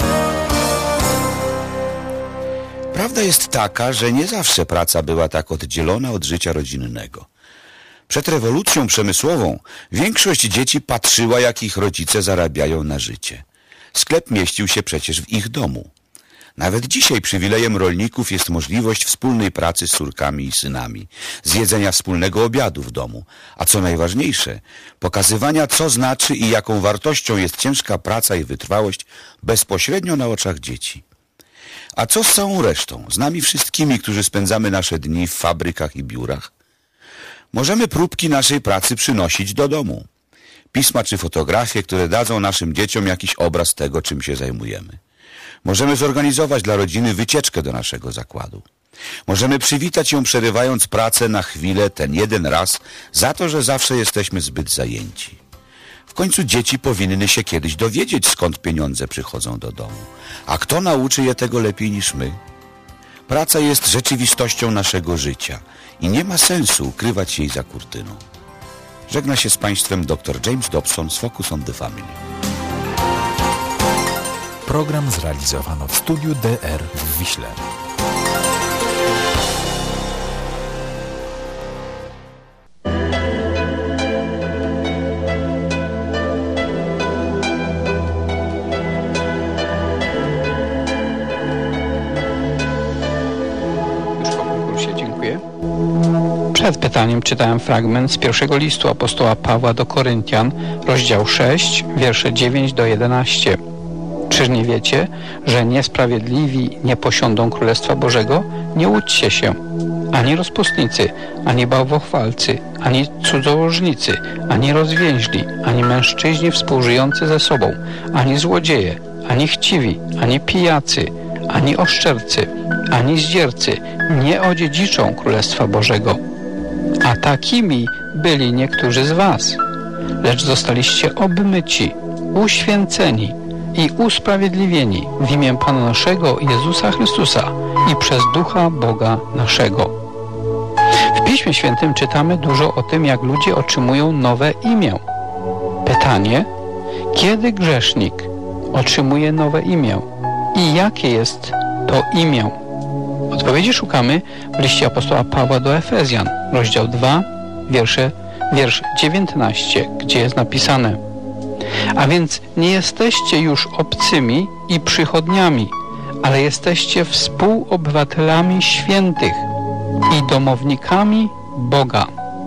Prawda jest taka, że nie zawsze praca była tak oddzielona od życia rodzinnego. Przed rewolucją przemysłową większość dzieci patrzyła, jak ich rodzice zarabiają na życie. Sklep mieścił się przecież w ich domu. Nawet dzisiaj przywilejem rolników jest możliwość wspólnej pracy z córkami i synami, zjedzenia wspólnego obiadu w domu, a co najważniejsze, pokazywania, co znaczy i jaką wartością jest ciężka praca i wytrwałość bezpośrednio na oczach dzieci. A co z całą resztą, z nami wszystkimi, którzy spędzamy nasze dni w fabrykach i biurach? Możemy próbki naszej pracy przynosić do domu. Pisma czy fotografie, które dadzą naszym dzieciom jakiś obraz tego, czym się zajmujemy. Możemy zorganizować dla rodziny wycieczkę do naszego zakładu. Możemy przywitać ją, przerywając pracę na chwilę, ten jeden raz, za to, że zawsze jesteśmy zbyt zajęci. W końcu dzieci powinny się kiedyś dowiedzieć, skąd pieniądze przychodzą do domu. A kto nauczy je tego lepiej niż my? Praca jest rzeczywistością naszego życia i nie ma sensu ukrywać jej za kurtyną. Żegna się z Państwem dr James Dobson z Focus on the Family. Program zrealizowano w studiu DR w Wiśle. Przed pytaniem czytałem fragment z pierwszego listu apostoła Pawła do Koryntian, rozdział 6, wiersze 9 do 11. Czyż nie wiecie, że niesprawiedliwi nie posiądą Królestwa Bożego? Nie łudźcie się. Ani rozpustnicy, ani bałwochwalcy, ani cudzołożnicy, ani rozwięźli, ani mężczyźni współżyjący ze sobą, ani złodzieje, ani chciwi, ani pijacy, ani oszczercy, ani zdziercy nie odziedziczą Królestwa Bożego. A takimi byli niektórzy z was. Lecz zostaliście obmyci, uświęceni i usprawiedliwieni w imię Pana naszego Jezusa Chrystusa i przez Ducha Boga naszego. W Piśmie Świętym czytamy dużo o tym, jak ludzie otrzymują nowe imię. Pytanie, kiedy grzesznik otrzymuje nowe imię i jakie jest to imię? Odpowiedzi szukamy w liście apostoła Pawła do Efezjan, rozdział 2, wiersz 19, gdzie jest napisane: a więc nie jesteście już obcymi i przychodniami, ale jesteście współobywatelami świętych i domownikami Boga.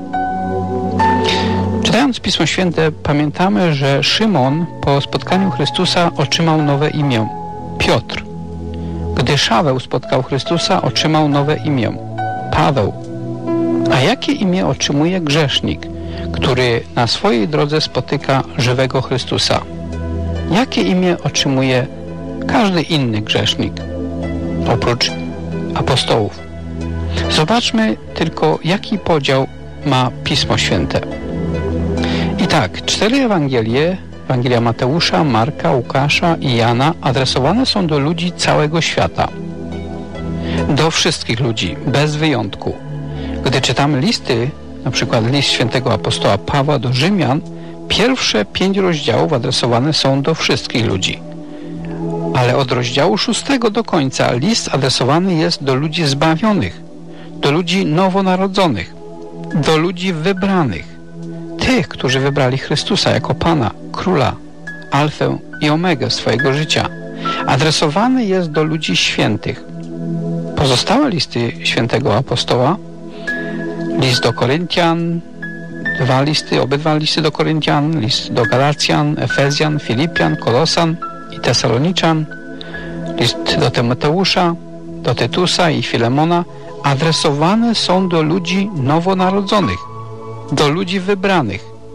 Czytając Pismo Święte pamiętamy, że Szymon po spotkaniu Chrystusa otrzymał nowe imię – Piotr. Gdy Szaweł spotkał Chrystusa, otrzymał nowe imię – Paweł. A jakie imię otrzymuje grzesznik, który na swojej drodze spotyka żywego Chrystusa? Jakie imię otrzymuje każdy inny grzesznik, oprócz apostołów? Zobaczmy tylko, jaki podział ma Pismo Święte. I tak, 4 Ewangelie, Ewangelia Mateusza, Marka, Łukasza i Jana, adresowane są do ludzi całego świata. Do wszystkich ludzi, bez wyjątku. Gdy czytamy listy, na przykład list świętego apostoła Pawła do Rzymian, pierwsze 5 rozdziałów adresowane są do wszystkich ludzi. Ale od rozdziału 6 do końca list adresowany jest do ludzi zbawionych, do ludzi nowonarodzonych, do ludzi wybranych, tych, którzy wybrali Chrystusa jako Pana, Króla, Alfę i Omegę swojego życia. Adresowany jest do ludzi świętych. Pozostałe listy świętego apostoła, list do Koryntian, obydwa listy do Koryntian, list do Galacjan, Efezjan, Filipian, Kolosan i Tesaloniczan, list do Tymoteusza, do Tytusa i Filemona, adresowane są do ludzi nowonarodzonych, do ludzi wybranych,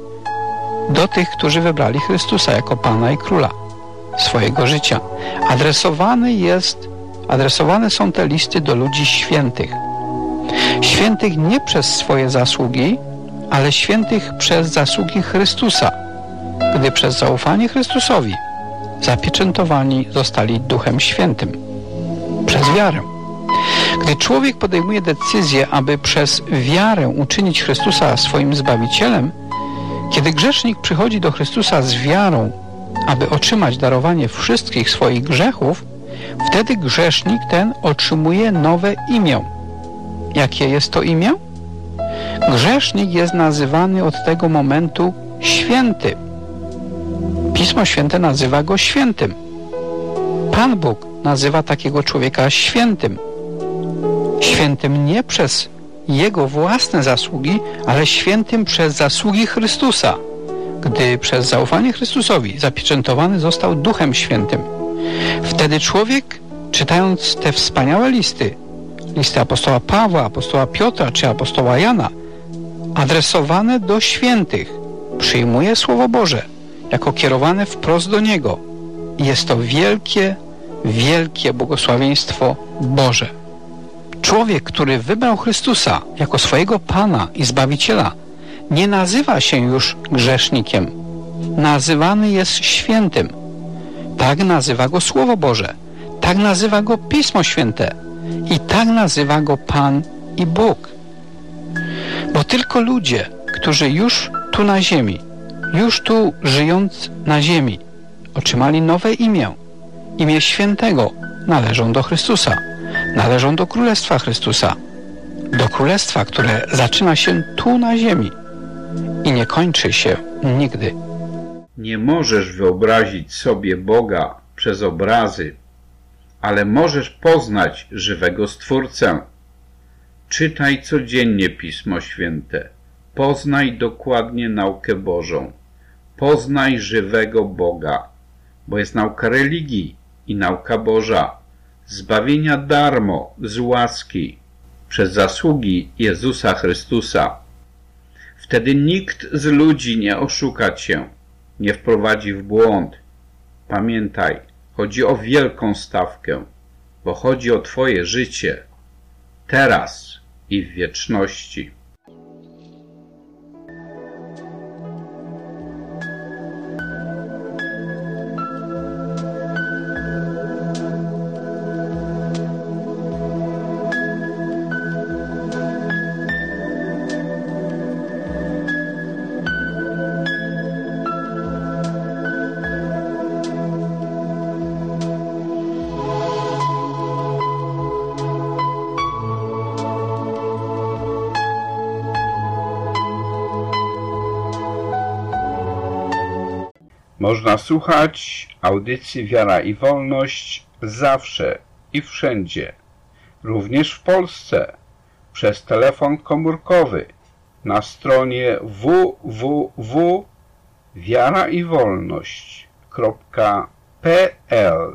do tych, którzy wybrali Chrystusa jako Pana i Króla swojego życia. Adresowane są te listy do ludzi świętych. Świętych nie przez swoje zasługi, ale świętych przez zasługi Chrystusa, gdy przez zaufanie Chrystusowi zapieczętowani zostali Duchem Świętym. Przez wiarę. Gdy człowiek podejmuje decyzję, aby przez wiarę uczynić Chrystusa swoim Zbawicielem, kiedy grzesznik przychodzi do Chrystusa z wiarą, aby otrzymać darowanie wszystkich swoich grzechów, wtedy grzesznik ten otrzymuje nowe imię. Jakie jest to imię? Grzesznik jest nazywany od tego momentu święty. Pismo Święte nazywa go świętym. Pan Bóg nazywa takiego człowieka świętym. Świętym nie przez jego własne zasługi, ale świętym przez zasługi Chrystusa, gdy przez zaufanie Chrystusowi zapieczętowany został Duchem Świętym. Wtedy człowiek, czytając te wspaniałe listy apostoła Pawła, apostoła Piotra czy apostoła Jana, adresowane do świętych, przyjmuje Słowo Boże jako kierowane wprost do Niego. Jest to wielkie, wielkie błogosławieństwo Boże. Człowiek, który wybrał Chrystusa jako swojego Pana i Zbawiciela, nie nazywa się już grzesznikiem. Nazywany jest świętym. Tak nazywa go Słowo Boże. Tak nazywa go Pismo Święte. I tak nazywa go Pan i Bóg. Bo tylko ludzie, którzy już tu na ziemi, już tu żyjąc na ziemi, otrzymali nowe imię, imię świętego, należą do Chrystusa. Należą do Królestwa Chrystusa. Do Królestwa, które zaczyna się tu na ziemi i nie kończy się nigdy. Nie możesz wyobrazić sobie Boga przez obrazy, ale możesz poznać żywego Stwórcę. Czytaj codziennie Pismo Święte. Poznaj dokładnie naukę Bożą. Poznaj żywego Boga, bo jest nauka religii i nauka Boża, zbawienia darmo, z łaski, przez zasługi Jezusa Chrystusa. Wtedy nikt z ludzi nie oszuka cię, nie wprowadzi w błąd. Pamiętaj, chodzi o wielką stawkę, bo chodzi o twoje życie, teraz i w wieczności. Można słuchać audycji Wiara i Wolność zawsze i wszędzie, również w Polsce, przez telefon komórkowy na stronie www.wiaraiwolność.pl.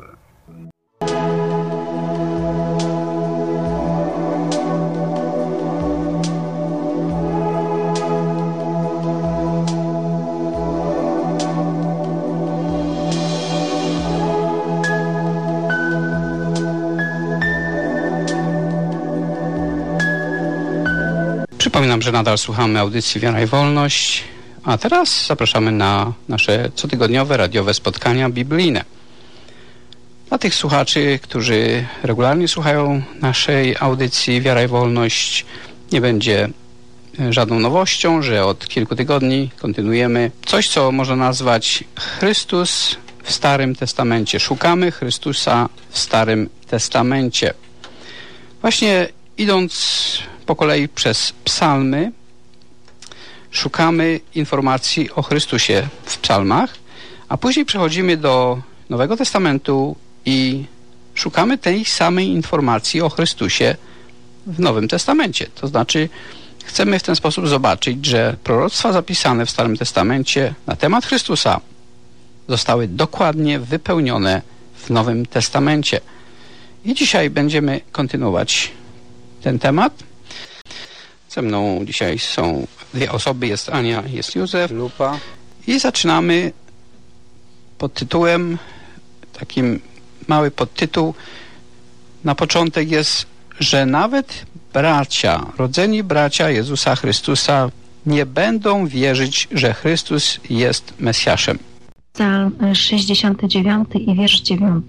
Przypominam, że nadal słuchamy audycji Wiara i Wolność, a teraz zapraszamy na nasze cotygodniowe radiowe spotkania biblijne. Dla tych słuchaczy, którzy regularnie słuchają naszej audycji Wiara i Wolność, nie będzie żadną nowością, że od kilku tygodni kontynuujemy coś, co można nazwać Chrystus w Starym Testamencie. Szukamy Chrystusa w Starym Testamencie. Właśnie idąc po kolei przez psalmy, szukamy informacji o Chrystusie w psalmach, a później przechodzimy do Nowego Testamentu i szukamy tej samej informacji o Chrystusie w Nowym Testamencie. To znaczy chcemy w ten sposób zobaczyć, że proroctwa zapisane w Starym Testamencie na temat Chrystusa zostały dokładnie wypełnione w Nowym Testamencie. I dzisiaj będziemy kontynuować ten temat. Ze mną dzisiaj są dwie osoby, jest Ania, jest Józef. Lupa. I zaczynamy pod tytułem, takim mały podtytuł. Na początek jest, że nawet bracia, rodzeni bracia Jezusa Chrystusa nie będą wierzyć, że Chrystus jest Mesjaszem. Psalm 69 i wiersz 9.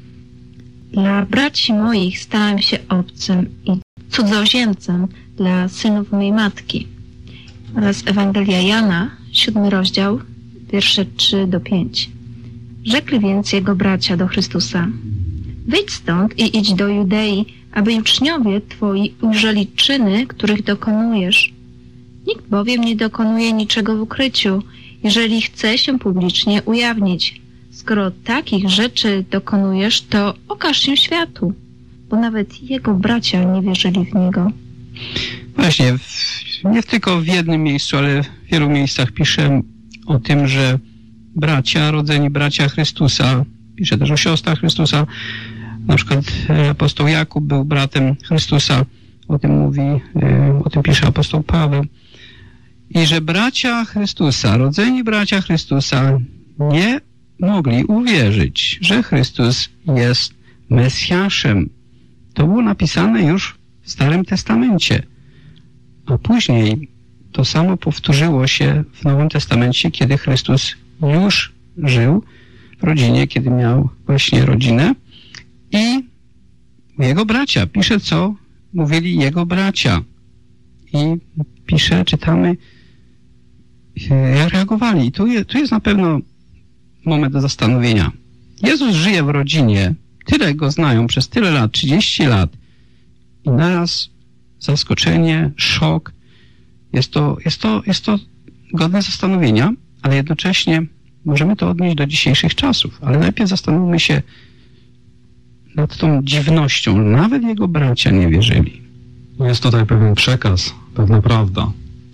Dla braci moich stałem się obcym i cudzoziemcem dla synów mojej matki. Oraz Ewangelia Jana, 7 rozdział, wiersze 3-5. Rzekli więc jego bracia do Chrystusa: wyjdź stąd i idź do Judei, aby uczniowie twoi ujrzeli czyny, których dokonujesz. Nikt bowiem nie dokonuje niczego w ukryciu, jeżeli chce się publicznie ujawnić. Skoro takich rzeczy dokonujesz, to okaż się światu, bo nawet jego bracia nie wierzyli w niego. Właśnie, nie tylko w jednym miejscu, ale w wielu miejscach pisze o tym, że bracia, rodzeni bracia Chrystusa, pisze też o siostrach Chrystusa, na przykład apostoł Jakub był bratem Chrystusa, o tym mówi, o tym pisze apostoł Paweł. I że bracia Chrystusa, rodzeni bracia Chrystusa nie mogli uwierzyć, że Chrystus jest Mesjaszem. To było napisane już w Starym Testamencie. A później to samo powtórzyło się w Nowym Testamencie, kiedy Chrystus już żył w rodzinie, kiedy miał właśnie rodzinę. I jego bracia, pisze co mówili jego bracia. I pisze, czytamy, jak reagowali. I tu jest na pewno moment do zastanowienia. Jezus żyje w rodzinie, tyle go znają przez tyle lat, 30 lat. I naraz zaskoczenie, szok. Jest to godne zastanowienia, ale jednocześnie możemy to odnieść do dzisiejszych czasów. Ale najpierw zastanówmy się nad tą dziwnością. Nawet jego bracia nie wierzyli. Jest tutaj pewien przekaz, pewna prawda.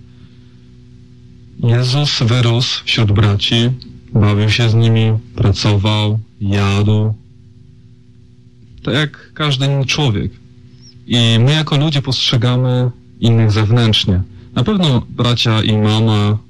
Jezus wyrósł wśród braci, bawił się z nimi, pracował, jadł. Tak jak każdy inny człowiek. I my jako ludzie postrzegamy innych zewnętrznie. Na pewno bracia i mama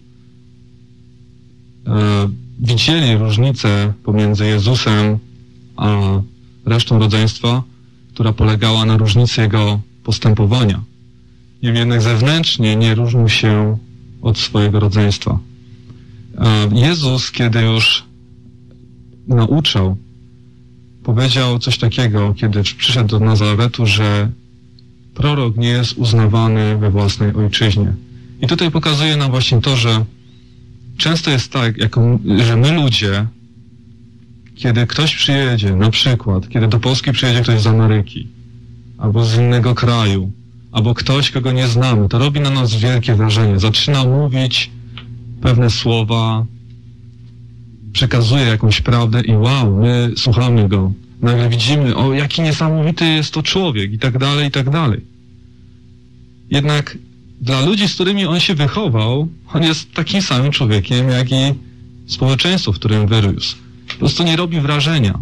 widzieli różnicę pomiędzy Jezusem a resztą rodzeństwa, która polegała na różnicy jego postępowania. Niemniej jednak zewnętrznie nie różnił się od swojego rodzeństwa. Jezus, kiedy już nauczał, powiedział coś takiego, kiedy przyszedł do Nazaretu, że prorok nie jest uznawany we własnej ojczyźnie. I tutaj pokazuje nam właśnie to, że często jest tak, że my ludzie, kiedy ktoś przyjedzie, na przykład, kiedy do Polski przyjedzie ktoś z Ameryki, albo z innego kraju, albo ktoś, kogo nie znamy, to robi na nas wielkie wrażenie. Zaczyna mówić pewne słowa, przekazuje jakąś prawdę i wow, my słuchamy go. Nagle widzimy, o jaki niesamowity jest to człowiek i tak dalej, i tak dalej. Jednak dla ludzi, z którymi on się wychował, on jest takim samym człowiekiem, jak i społeczeństwo, w którym wyrósł. Po prostu nie robi wrażenia.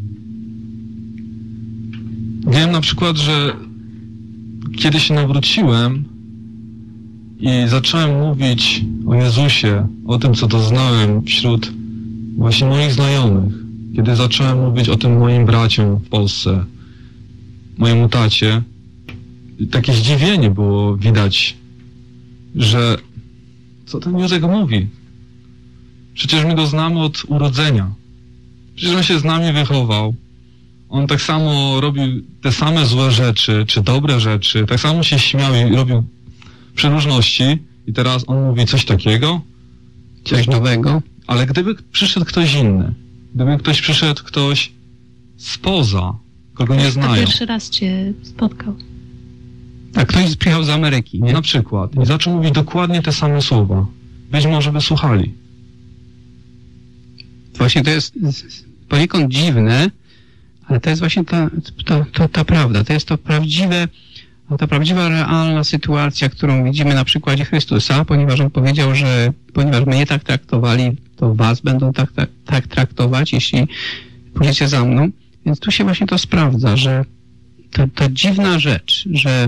Wiem na przykład, że kiedy się nawróciłem i zacząłem mówić o Jezusie, o tym, co doznałem wśród właśnie moich znajomych, kiedy zacząłem mówić o tym moim braciom w Polsce, mojemu tacie, takie zdziwienie było widać, że co ten Józek mówi? Przecież my go znamy od urodzenia. Przecież on się z nami wychował. On tak samo robił te same złe rzeczy, czy dobre rzeczy, tak samo się śmiał i robił przeróżności i teraz on mówi coś takiego? Coś nowego. Ale gdyby przyszedł ktoś inny, gdyby przyszedł ktoś spoza, kogo nie znają. Pierwszy raz cię spotkał. Tak, ktoś przyjechał z Ameryki, nie? Na przykład. I zaczął mówić dokładnie te same słowa. Być może by słuchali. Właśnie to jest poniekąd dziwne, ale to jest właśnie ta prawda. To jest to prawdziwe, ta prawdziwa, realna sytuacja, którą widzimy na przykładzie Chrystusa, ponieważ on powiedział, że ponieważ mnie tak traktowali, to was będą tak traktować, jeśli pójdziecie za mną. Więc tu się właśnie to sprawdza, że ta dziwna rzecz, że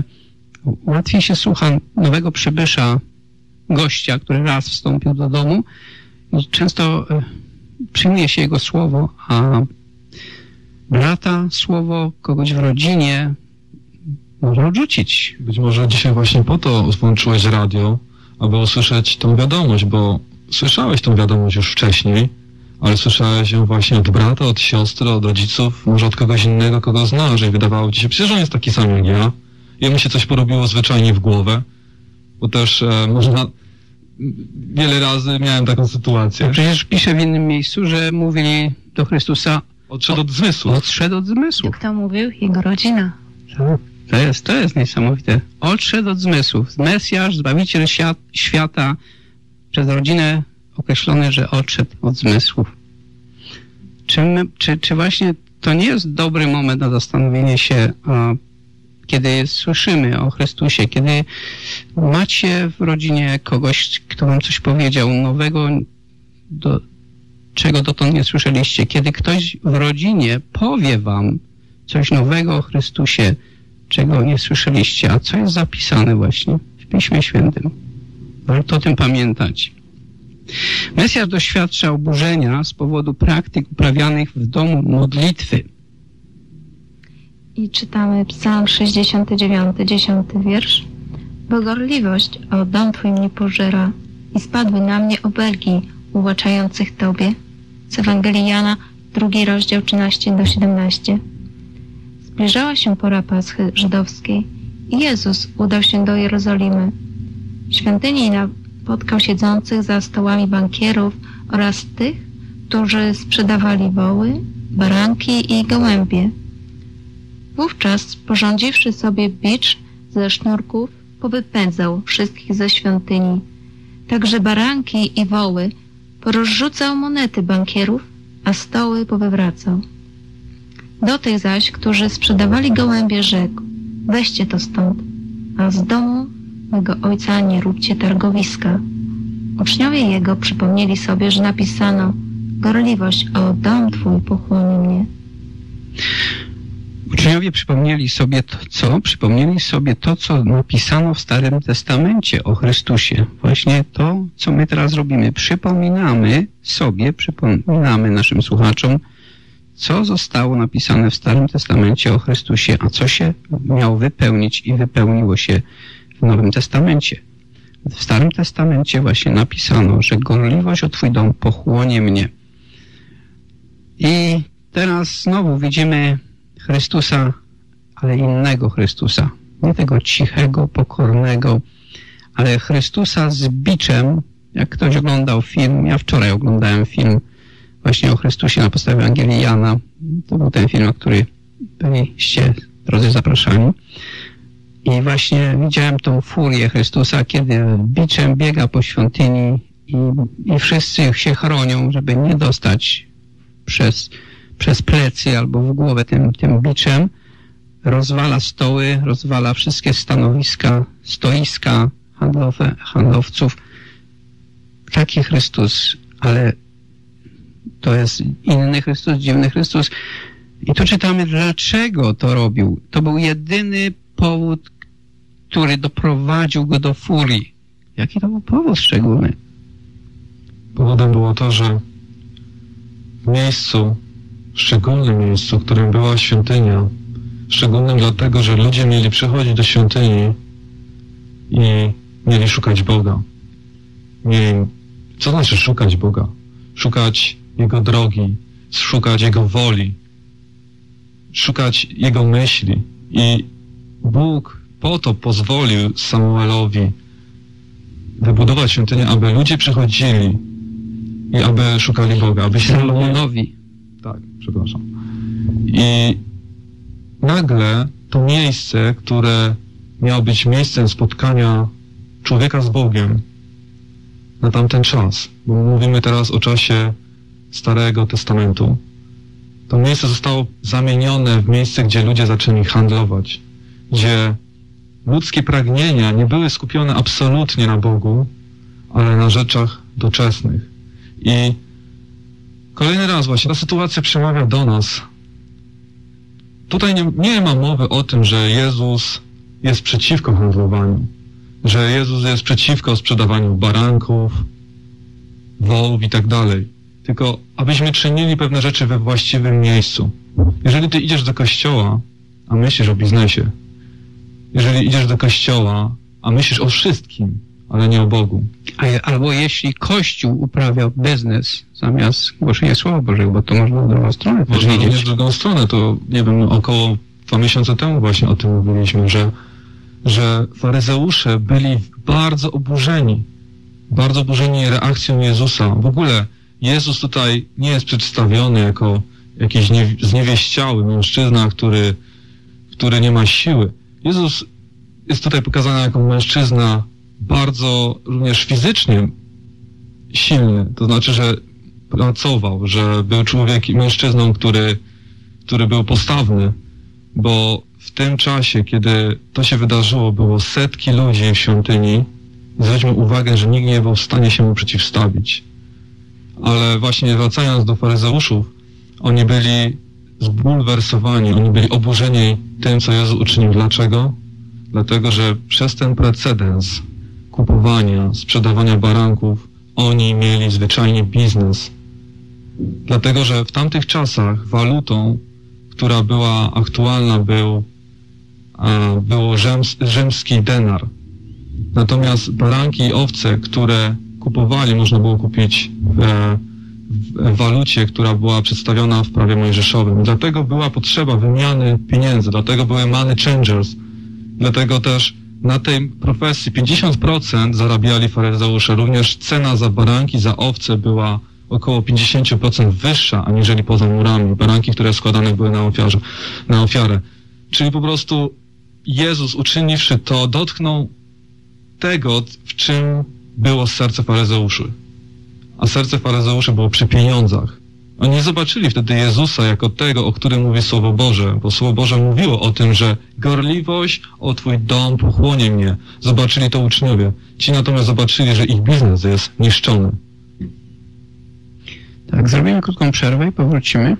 łatwiej się słucha nowego przybysza, gościa, który raz wstąpił do domu Często przyjmuje się jego słowo, a brata słowo kogoś w rodzinie może odrzucić. Być może dzisiaj właśnie po to włączyłeś radio, aby usłyszeć tą wiadomość, bo słyszałeś tą wiadomość już wcześniej, ale słyszałeś ją właśnie od brata, od siostry, od rodziców, może od kogoś innego, kogo znasz i wydawało ci się, przecież on jest taki sam jak ja. Jemu się coś porobiło zwyczajnie w głowę, bo też można... Wiele razy miałem taką sytuację. Przecież pisze w innym miejscu, że mówili do Chrystusa... Odszedł od zmysłu. Odszedł od zmysłu. Kto mówił? Jego rodzina. To jest niesamowite. Odszedł od zmysłów. Mesjasz, Zbawiciel świata, przez rodzinę określony, że odszedł od zmysłów. Czy właśnie to nie jest dobry moment na zastanowienie się, kiedy słyszymy o Chrystusie, kiedy macie w rodzinie kogoś, kto wam coś powiedział nowego, czego dotąd nie słyszeliście, kiedy ktoś w rodzinie powie wam coś nowego o Chrystusie, czego nie słyszeliście, a co jest zapisane właśnie w Piśmie Świętym. Warto o tym pamiętać. Mesjasz doświadcza oburzenia z powodu praktyk uprawianych w domu modlitwy. I czytamy Psalm 69, 10 wiersz. Bo gorliwość o dom Twój mnie pożera i spadły na mnie obelgi uwłaczających Tobie. Z Ewangelii Jana, 2 rozdział 13-17. Zbliżała się pora Paschy żydowskiej i Jezus udał się do Jerozolimy. W świątyni napotkał siedzących za stołami bankierów oraz tych, którzy sprzedawali woły, baranki i gołębie. Wówczas, sporządziwszy sobie bicz ze sznurków, powypędzał wszystkich ze świątyni. Także baranki i woły porozrzucał monety bankierów, a stoły powywracał. Do tych zaś, którzy sprzedawali gołębie, rzekł: weźcie to stąd, a z domu mego ojca nie róbcie targowiska. Uczniowie jego przypomnieli sobie, że napisano: gorliwość o dom Twój pochłonie mnie. Uczniowie przypomnieli sobie to, co napisano w Starym Testamencie o Chrystusie. Właśnie to, co my teraz robimy. Przypominamy naszym słuchaczom, co zostało napisane w Starym Testamencie o Chrystusie, a co się miało wypełnić i wypełniło się w Nowym Testamencie. W Starym Testamencie właśnie napisano, że gorliwość o Twój dom pochłonie mnie. I teraz znowu widzimy Chrystusa, ale innego Chrystusa. Nie tego cichego, pokornego, ale Chrystusa z biczem. Jak ktoś oglądał film, ja wczoraj oglądałem film właśnie o Chrystusie na podstawie Ewangelii Jana. To był ten film, na który byliście, drodzy, zapraszani. I właśnie widziałem tą furię Chrystusa, kiedy biczem biega po świątyni i wszyscy się chronią, żeby nie dostać przez plecy albo w głowę tym biczem. Rozwala stoły, rozwala wszystkie stoiska handlowców. Taki Chrystus, ale to jest inny Chrystus, dziwny Chrystus. I tu czytamy, dlaczego to robił. To był jedyny powód, który doprowadził go do furii. Jaki to był powód szczególny? Powodem było to, że w szczególnym miejscu, w którym była świątynia, szczególnym dlatego, że ludzie mieli przychodzić do świątyni i mieli szukać Boga. Co znaczy szukać Boga? Szukać Jego drogi, szukać Jego woli, szukać Jego myśli. I Bóg po to pozwolił Samuelowi wybudować świątynię, aby ludzie przychodzili i aby szukali Boga, aby się... Salomonowi. Tak, przepraszam. I nagle to miejsce, które miało być miejscem spotkania człowieka z Bogiem na tamten czas, bo mówimy teraz o czasie Starego Testamentu, to miejsce zostało zamienione w miejsce, gdzie ludzie zaczęli handlować, gdzie ludzkie pragnienia nie były skupione absolutnie na Bogu, ale na rzeczach doczesnych. I kolejny raz właśnie ta sytuacja przemawia do nas. Tutaj nie ma mowy o tym, że Jezus jest przeciwko handlowaniu, że Jezus jest przeciwko sprzedawaniu baranków, wołów i tak dalej. Tylko abyśmy czynili pewne rzeczy we właściwym miejscu. Jeżeli ty idziesz do kościoła, a myślisz o biznesie, jeżeli idziesz do kościoła, a myślisz o wszystkim, ale nie o Bogu. Albo jeśli Kościół uprawia biznes zamiast głoszenia Słowa Bożego, bo to można w drugą stronę też Można widzieć. również w drugą stronę, to nie wiem, około 2 miesiące temu właśnie o tym mówiliśmy, że faryzeusze byli bardzo oburzeni reakcją Jezusa. W ogóle Jezus tutaj nie jest przedstawiony jako jakiś zniewieściały mężczyzna, który nie ma siły. Jezus jest tutaj pokazany jako mężczyzna bardzo również fizycznie silny, to znaczy, że pracował, że był mężczyzną, który był postawny, bo w tym czasie, kiedy to się wydarzyło, było setki ludzi w świątyni. Zwróćmy uwagę, że nikt nie był w stanie się mu przeciwstawić. Ale właśnie wracając do faryzeuszów, oni byli zbulwersowani, oni byli oburzeni tym, co Jezus uczynił. Dlaczego? Dlatego, że przez ten precedens kupowania, sprzedawania baranków, oni mieli zwyczajnie biznes. Dlatego, że w tamtych czasach walutą, która była aktualna, było rzymski denar. Natomiast baranki i owce, które kupowali, można było kupić w walucie, która była przedstawiona w prawie mojżeszowym. Dlatego była potrzeba wymiany pieniędzy, dlatego były money changers. Dlatego też na tej profesji 50% zarabiali faryzeusze. Również cena za baranki, za owce była około 50% wyższa, aniżeli poza murami. Baranki, które składane były na ofiarę. Czyli po prostu Jezus, uczyniwszy to, dotknął tego, w czym było serce faryzeuszy. A serce faryzeuszy było przy pieniądzach. Oni nie zobaczyli wtedy Jezusa jako tego, o którym mówi Słowo Boże, bo Słowo Boże mówiło o tym, że gorliwość o Twój dom pochłonie mnie. Zobaczyli to uczniowie. Ci natomiast zobaczyli, że ich biznes jest niszczony. Tak, zrobimy krótką przerwę i powrócimy.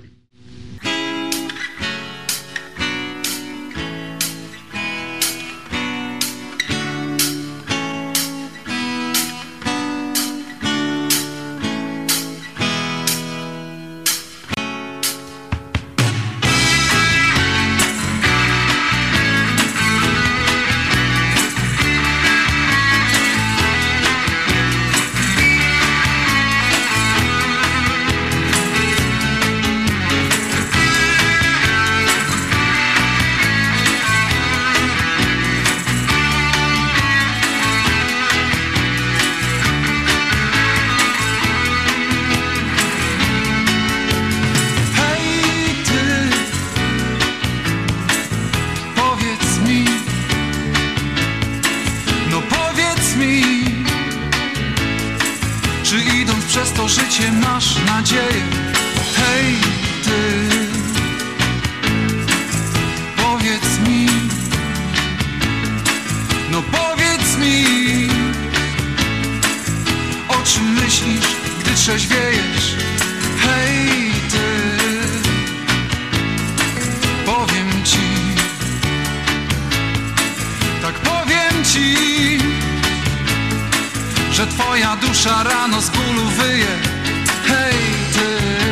Że twoja dusza rano z bólu wyje. Hej ty,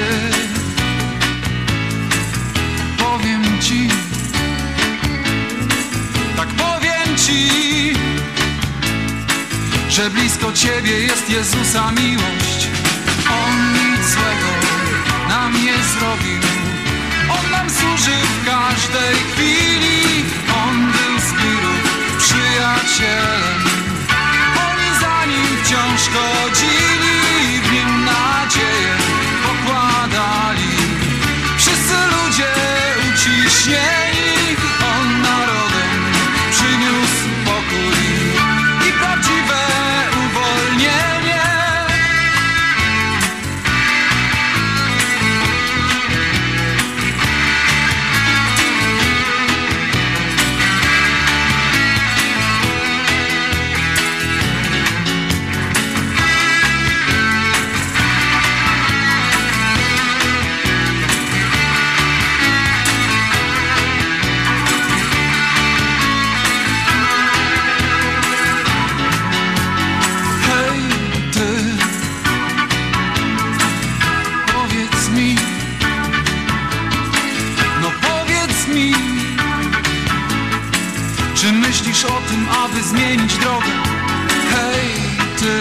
powiem ci, tak powiem ci, że blisko ciebie jest Jezusa miłość. On nic złego nam nie zrobił, on nam służy w każdej chwili. On był z wirów przyjacielem, wciąż chodzili, w nim nadzieję pokładali. Wszyscy ludzie uciśnieni, on narodom przyniósł pokój i prawdziwe uwolnienie. zmienić drogę. Hej, ty,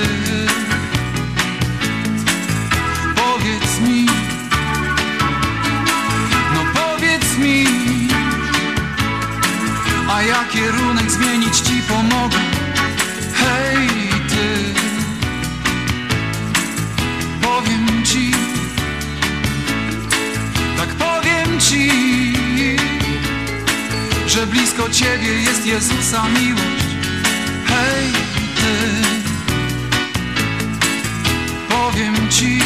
powiedz mi, no powiedz mi, a ja kierunek zmienić ci pomogę. Hej, ty, powiem ci, tak powiem ci, że blisko ciebie jest Jezusa miłość. Hej, ty, powiem ci,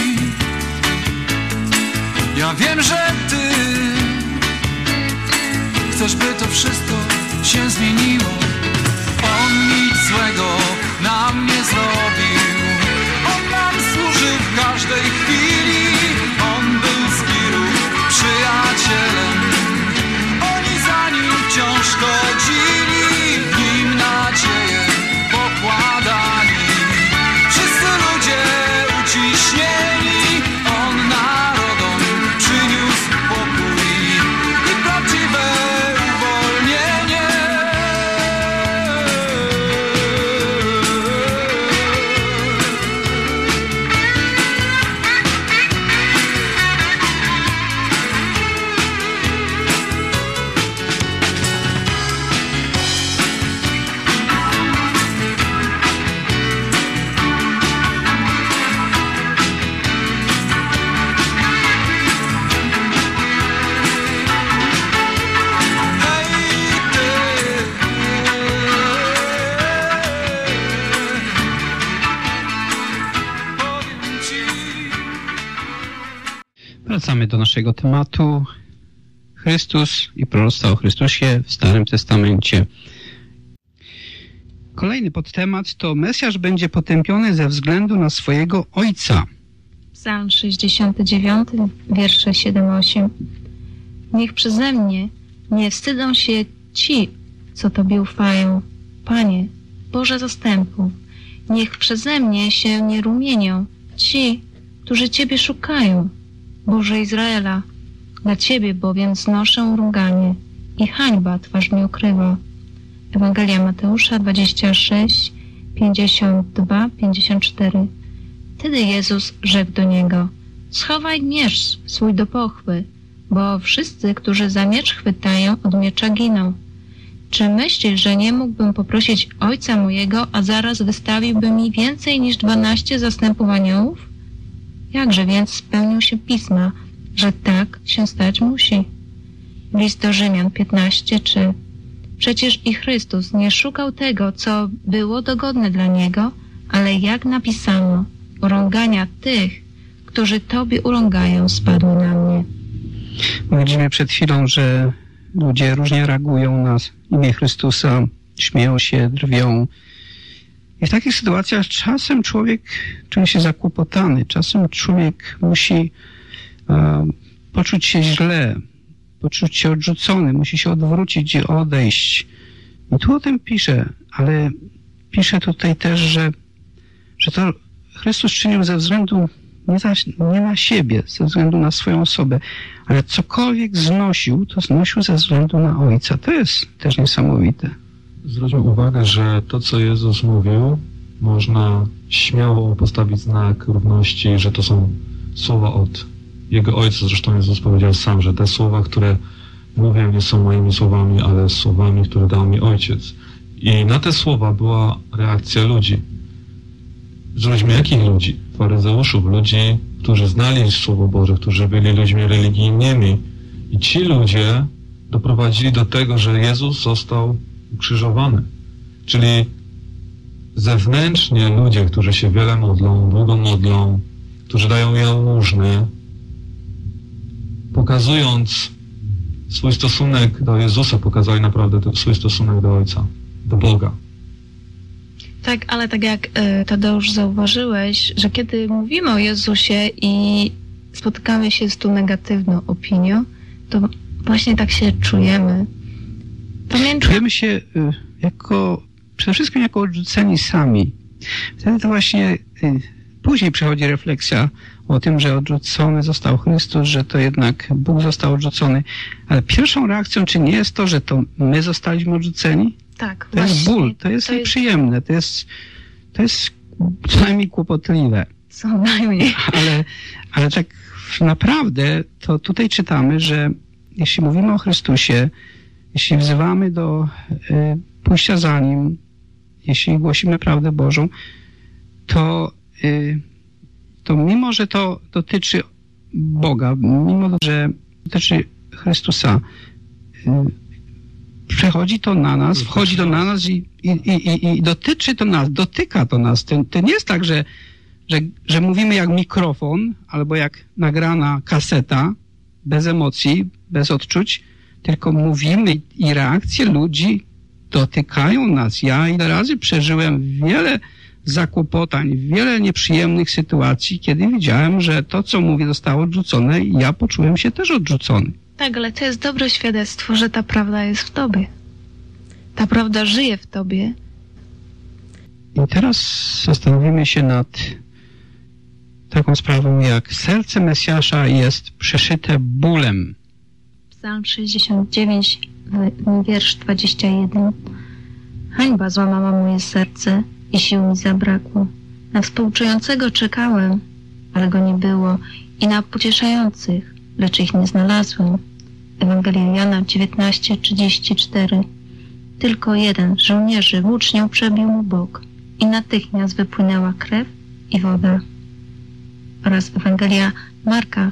ja wiem, że ty chcesz, by to wszystko się zmieniło. On nic złego nam nie zrobił, on nam służy w każdej chwili. On był z wirów przyjacielem, oni za nim wciąż chodzili, w nim nadzieję pokładali. Wszyscy ludzie uciśnieni, on narodom przyniósł pokój i prawdziwe uwolnienie. Wracamy do naszego tematu. Chrystus i proroctwa o Chrystusie w Starym Testamencie. Kolejny podtemat to Mesjasz będzie potępiony ze względu na swojego Ojca. Psalm 69, wiersze 7-8. Niech przeze mnie nie wstydzą się ci, co Tobie ufają. Panie, Boże zastępów, niech przeze mnie się nie rumienią ci, którzy Ciebie szukają. Boże Izraela, dla Ciebie bowiem znoszę ruganie i hańba twarz mi ukrywa. Ewangelia Mateusza 26, 52, 54. Wtedy Jezus rzekł do niego: schowaj miecz swój do pochwy, bo wszyscy, którzy za miecz chwytają, od miecza giną. Czy myślisz, że nie mógłbym poprosić Ojca mojego, a zaraz wystawiłby mi więcej niż 12 zastępów aniołów? Jakże więc spełnił się Pisma, że tak się stać musi? List do Rzymian 15:3. Przecież i Chrystus nie szukał tego, co było dogodne dla Niego, ale jak napisano, urągania tych, którzy Tobie urągają, spadły na mnie. Widzimy przed chwilą, że ludzie różnie reagują na imię Chrystusa, śmieją się, drwią. I w takich sytuacjach czasem człowiek czuje się zakłopotany, czasem człowiek musi poczuć się źle, poczuć się odrzucony, musi się odwrócić i odejść. I tu o tym pisze, ale pisze tutaj też, że to Chrystus czynił ze względu nie na siebie, ze względu na swoją osobę, ale cokolwiek znosił, to znosił ze względu na Ojca. To jest też niesamowite. Zwróćmy uwagę, że to, co Jezus mówił, można śmiało postawić znak równości, że to są słowa od Jego Ojca. Zresztą Jezus powiedział sam, że te słowa, które mówię, nie są moimi słowami, ale słowami, które dał mi Ojciec. I na te słowa była reakcja ludzi. Zwróćmy, jakich ludzi? Faryzeuszów, ludzi, którzy znali Słowo Boże, którzy byli ludźmi religijnymi. I ci ludzie doprowadzili do tego, że Jezus został ukrzyżowany. Czyli zewnętrznie ludzie, którzy się wiele modlą, długo modlą, którzy dają jałmużny, pokazując swój stosunek do Jezusa, pokazali naprawdę swój stosunek do Ojca, do Boga. Tak, ale tak jak Tadeusz zauważyłeś, że kiedy mówimy o Jezusie i spotykamy się z tą negatywną opinią, to właśnie tak się czujemy. Czujemy się przede wszystkim jako odrzuceni sami. Wtedy to właśnie później przychodzi refleksja o tym, że odrzucony został Chrystus, że to jednak Bóg został odrzucony. Ale pierwszą reakcją czy nie jest to, że to my zostaliśmy odrzuceni? Tak, to jest ból, to jest nieprzyjemne, to jest przynajmniej kłopotliwe. Co najmniej. Ale tak naprawdę to tutaj czytamy, że jeśli mówimy o Chrystusie, jeśli wzywamy do pójścia za Nim, jeśli głosimy prawdę Bożą, to mimo, że to dotyczy Boga, mimo, że dotyczy Chrystusa, przechodzi to na nas, wchodzi to na nas i dotyczy to nas, dotyka to nas. To nie jest tak, że mówimy jak mikrofon albo jak nagrana kaseta, bez emocji, bez odczuć, tylko mówimy i reakcje ludzi dotykają nas. Ja ile razy przeżyłem wiele zakłopotań, wiele nieprzyjemnych sytuacji, kiedy widziałem, że to, co mówię, zostało odrzucone i ja poczułem się też odrzucony. Tak, ale to jest dobre świadectwo, że ta prawda jest w tobie. Ta prawda żyje w tobie. I teraz zastanowimy się nad taką sprawą, jak serce Mesjasza jest przeszyte bólem. Psalm 69, wiersz 21. Hańba złamała moje serce i sił mi zabrakło. Na współczującego czekałem, ale go nie było, i na pocieszających, lecz ich nie znalazłem. Ewangelia Jana 19:34. Tylko jeden z żołnierzy włócznią przebił mu bok i natychmiast wypłynęła krew i woda. Oraz Ewangelia Marka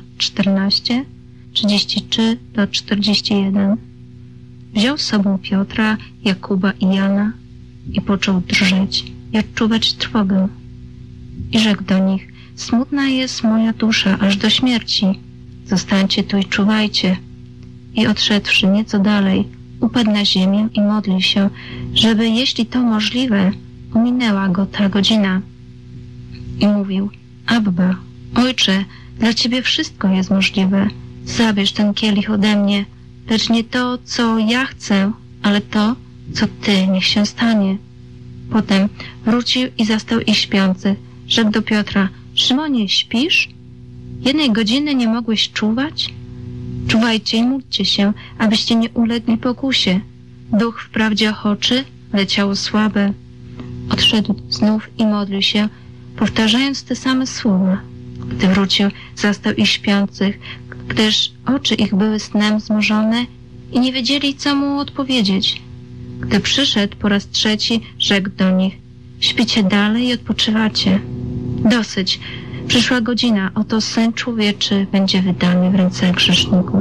14:33-41. Wziął z sobą Piotra, Jakuba i Jana i począł drżeć i odczuwać trwogę. I rzekł do nich: smutna jest moja dusza aż do śmierci. Zostańcie tu i czuwajcie. I odszedłszy nieco dalej, upadł na ziemię i modlił się, żeby, jeśli to możliwe, ominęła go ta godzina. I mówił: Abba, Ojcze, dla Ciebie wszystko jest możliwe. Zabierz ten kielich ode mnie, lecz nie to, co ja chcę, ale to, co Ty, niech się stanie. Potem wrócił i zastał ich śpiących. Rzekł do Piotra: Szymonie, śpisz? 1 godziny nie mogłeś czuwać? Czuwajcie i módlcie się, abyście nie ulegli pokusie. Duch wprawdzie ochoczy, ale ciało słabe. Odszedł znów i modlił się, powtarzając te same słowa. Gdy wrócił, zastał ich śpiących, gdyż oczy ich były snem zmorzone i nie wiedzieli, co mu odpowiedzieć. Gdy przyszedł po raz trzeci, rzekł do nich: śpicie dalej i odpoczywacie. Dosyć. Przyszła godzina, oto Syn Człowieczy będzie wydany w ręce grzeszników.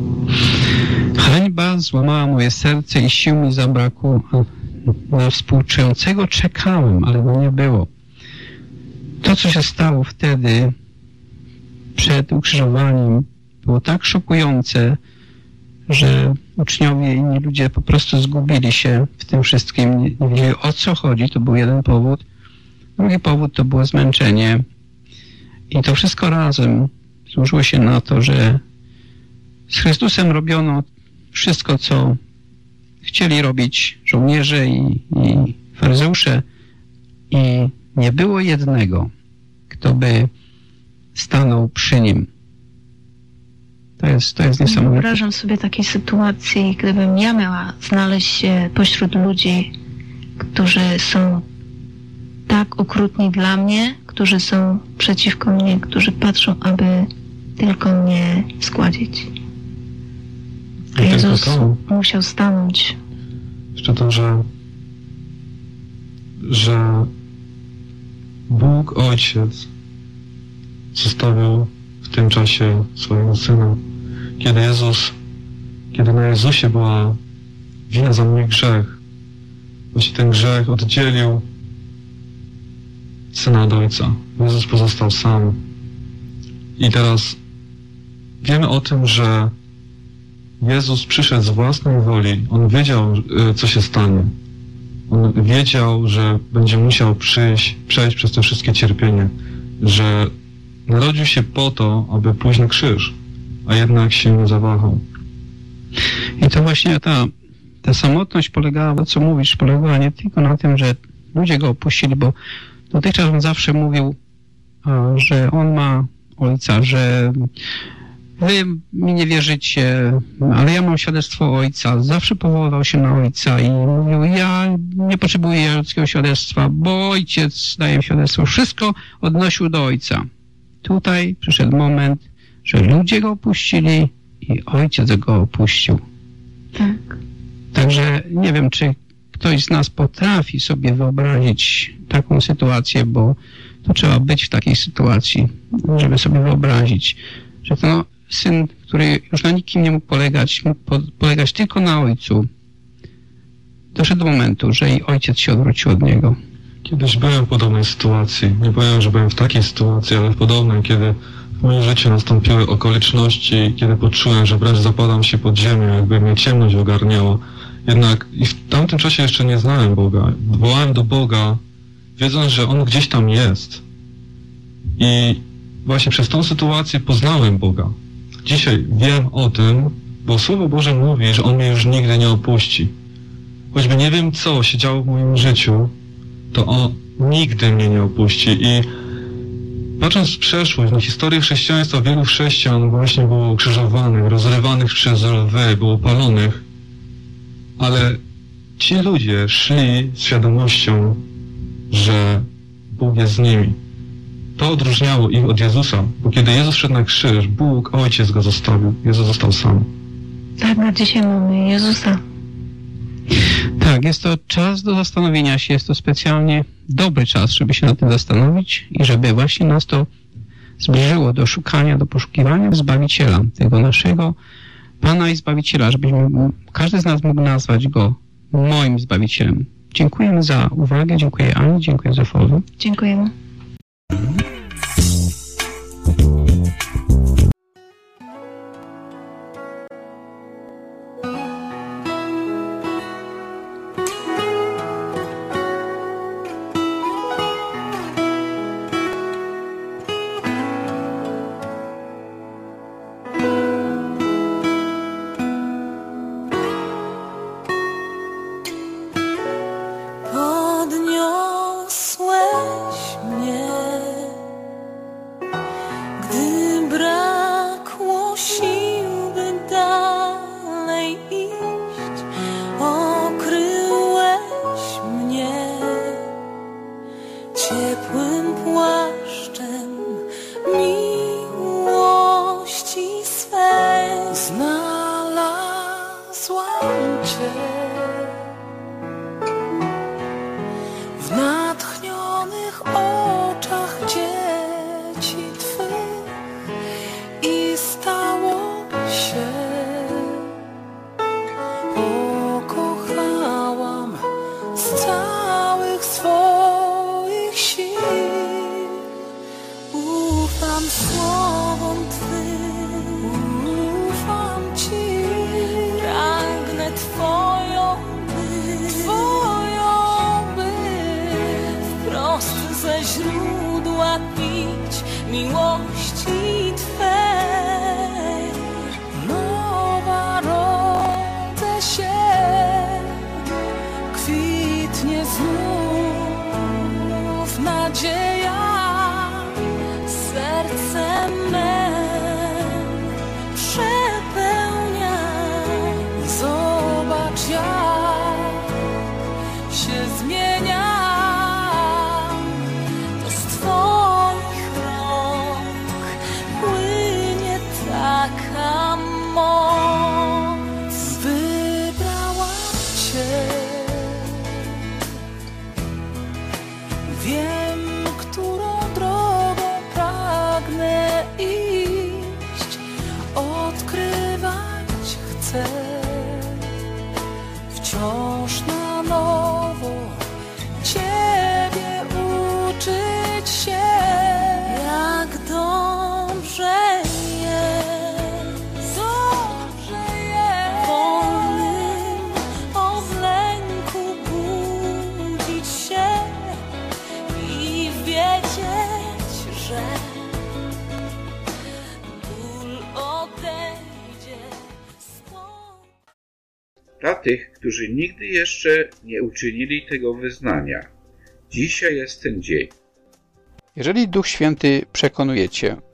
Hańba złamała moje serce i sił mi zabrakło. Na współczującego czekałem, ale go nie było. To, co się stało wtedy przed ukrzyżowaniem, było tak szokujące, że uczniowie i inni ludzie po prostu zgubili się w tym wszystkim. Nie wiedzieli, o co chodzi. To był jeden powód. Drugi powód to było zmęczenie. I to wszystko razem służyło się na to, że z Chrystusem robiono wszystko, co chcieli robić żołnierze i faryzeusze, i nie było jednego, kto by stanął przy nim. To jest niesamowite. Wyobrażam sobie takiej sytuacji, gdybym ja miała znaleźć się pośród ludzi, którzy są tak okrutni dla mnie, którzy są przeciwko mnie, którzy patrzą, aby tylko mnie zgładzić. A Jezus musiał stanąć. Jeszcze to, że Bóg Ojciec zostawił w tym czasie swojego Syna. Kiedy na Jezusie była wina za mój grzech, właśnie ten grzech oddzielił Syna od Ojca. Jezus pozostał sam. I teraz wiemy o tym, że Jezus przyszedł z własnej woli. On wiedział, co się stanie. On wiedział, że będzie musiał przejść przez te wszystkie cierpienie. Że narodził się po to, aby pójść na krzyż, a jednak się nie zawahał. I to właśnie ta samotność polegała, co mówisz, polegała nie tylko na tym, że ludzie go opuścili, bo dotychczas on zawsze mówił, że on ma Ojca, że wy mi nie wierzycie, ale ja mam świadectwo ojca. Zawsze powoływał się na ojca i mówił, ja nie potrzebuję ludzkiego świadectwa, bo ojciec daje mi świadectwo. Wszystko odnosił do ojca. Tutaj przyszedł moment, że ludzie go opuścili i ojciec go opuścił. Tak. Także nie wiem, czy ktoś z nas potrafi sobie wyobrazić taką sytuację, bo to trzeba być w takiej sytuacji, żeby sobie wyobrazić, że to syn, który już na nikim nie mógł polegać tylko na ojcu, doszedł do momentu, że i ojciec się odwrócił od niego. Kiedyś byłem w podobnej sytuacji. Nie powiem, że byłem w takiej sytuacji, ale w podobnej, kiedy w moim życiu nastąpiły okoliczności, kiedy poczułem, że wręcz zapadam się pod ziemię, jakby mnie ciemność ogarniała. Jednak i w tamtym czasie jeszcze nie znałem Boga. Wołałem do Boga, wiedząc, że On gdzieś tam jest. I właśnie przez tą sytuację poznałem Boga. Dzisiaj wiem o tym, bo Słowo Boże mówi, że On mnie już nigdy nie opuści. Choćby nie wiem, co się działo w moim życiu, to On nigdy mnie nie opuści. I patrząc w przeszłość, na historię chrześcijaństwa, wielu chrześcijan właśnie było krzyżowanych, rozrywanych przez lwy, było palonych. Ale ci ludzie szli z świadomością, że Bóg jest z nimi. To odróżniało ich od Jezusa, bo kiedy Jezus szedł na krzyż, Bóg, Ojciec go zostawił. Jezus został sam. Tak, a dzisiaj mamy Jezusa. Tak, jest to czas do zastanowienia się, jest to specjalnie dobry czas, żeby się nad tym zastanowić i żeby właśnie nas to zbliżyło do szukania, do poszukiwania Zbawiciela, tego naszego Pana i Zbawiciela, żebyśmy, każdy z nas mógł nazwać Go moim Zbawicielem. Dziękujemy za uwagę, dziękuję Ani, dziękuję Zofolowi. Dziękujemy. Dla tych, którzy nigdy jeszcze nie uczynili tego wyznania, dzisiaj jest ten dzień. Jeżeli Duch Święty przekonuje Cię,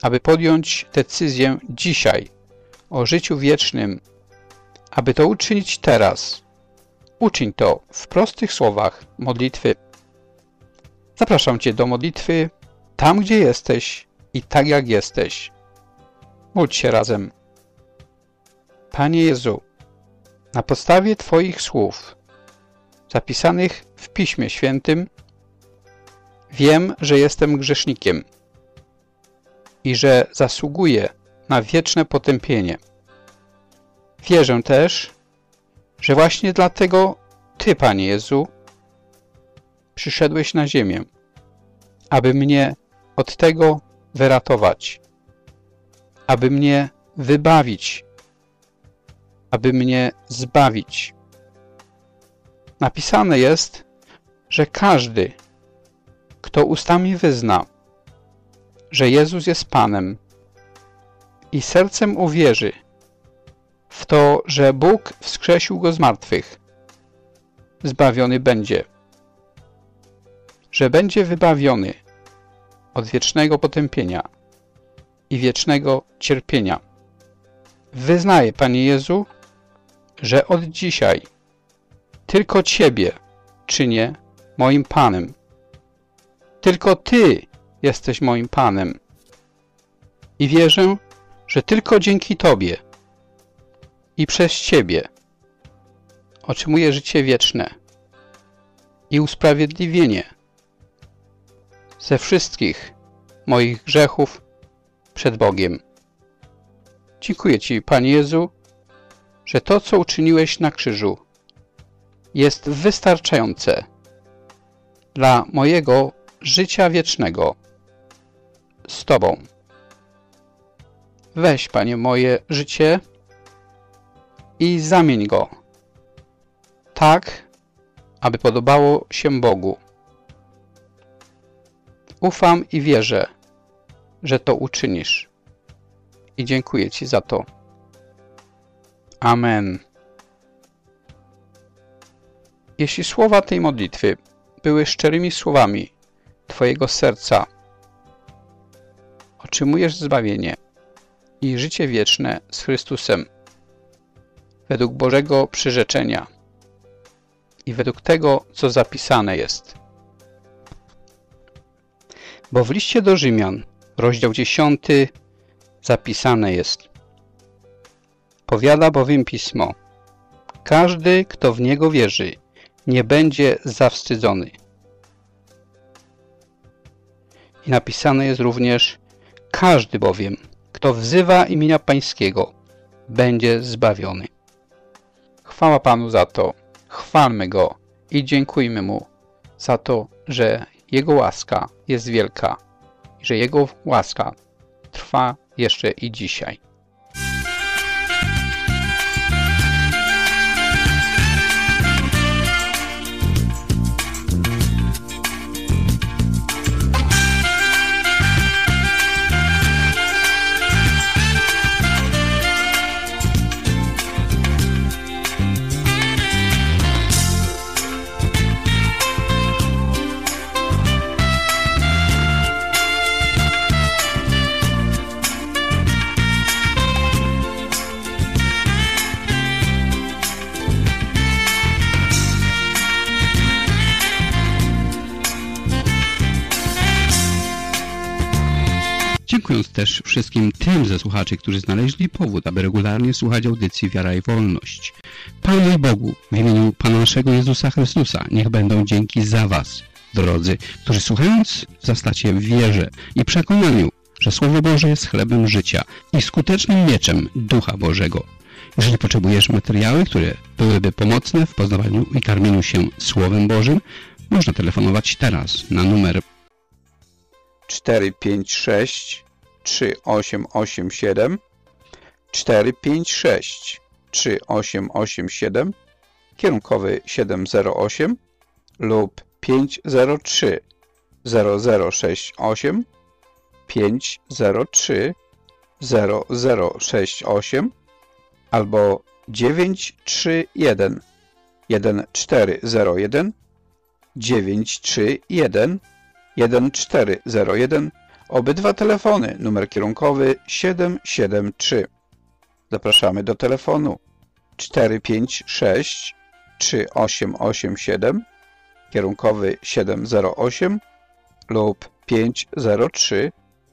aby podjąć decyzję dzisiaj o życiu wiecznym, aby to uczynić teraz, uczyń to w prostych słowach modlitwy. Zapraszam Cię do modlitwy tam, gdzie jesteś i tak jak jesteś. Módl się razem. Panie Jezu, na podstawie Twoich słów zapisanych w Piśmie Świętym wiem, że jestem grzesznikiem i że zasługuję na wieczne potępienie. Wierzę też, że właśnie dlatego Ty, Panie Jezu, przyszedłeś na ziemię, aby mnie od tego wyratować, aby mnie wybawić, aby mnie zbawić. Napisane jest, że każdy, kto ustami wyzna, że Jezus jest Panem i sercem uwierzy w to, że Bóg wskrzesił Go z martwych, zbawiony będzie, że będzie wybawiony od wiecznego potępienia i wiecznego cierpienia. Wyznaję, Panie Jezu, że od dzisiaj tylko Ciebie czynię moim Panem. Tylko Ty jesteś moim Panem. I wierzę, że tylko dzięki Tobie i przez Ciebie otrzymuję życie wieczne i usprawiedliwienie ze wszystkich moich grzechów przed Bogiem. Dziękuję Ci, Panie Jezu, że to, co uczyniłeś na krzyżu, jest wystarczające dla mojego życia wiecznego z Tobą. Weź, Panie, moje życie i zamień go tak, aby podobało się Bogu. Ufam i wierzę, że to uczynisz. I dziękuję Ci za to. Amen. Jeśli słowa tej modlitwy były szczerymi słowami Twojego serca, otrzymujesz zbawienie i życie wieczne z Chrystusem według Bożego przyrzeczenia i według tego, co zapisane jest. Bo w liście do Rzymian, rozdział 10, zapisane jest: powiada bowiem Pismo, każdy, kto w Niego wierzy, nie będzie zawstydzony. I napisane jest również: każdy bowiem, kto wzywa imienia Pańskiego, będzie zbawiony. Chwała Panu za to, chwalmy Go i dziękujmy Mu za to, że Jego łaska jest wielka i że Jego łaska trwa jeszcze i dzisiaj. Dziękując też wszystkim tym ze słuchaczy, którzy znaleźli powód, aby regularnie słuchać audycji Wiara i Wolność. Panu Bogu, w imieniu Pana naszego Jezusa Chrystusa, niech będą dzięki za Was, drodzy, którzy słuchając zastacie w wierze i przekonaniu, że Słowo Boże jest chlebem życia i skutecznym mieczem Ducha Bożego. Jeżeli potrzebujesz materiały, które byłyby pomocne w poznawaniu i karmieniu się Słowem Bożym, można telefonować teraz na numer 456 3887 456 3887 kierunkowy 708 lub 503 0068 503 0068 albo 931 1401 931 1401 Obydwa telefony, numer kierunkowy 773. Zapraszamy do telefonu 456 3887, kierunkowy 708 lub 503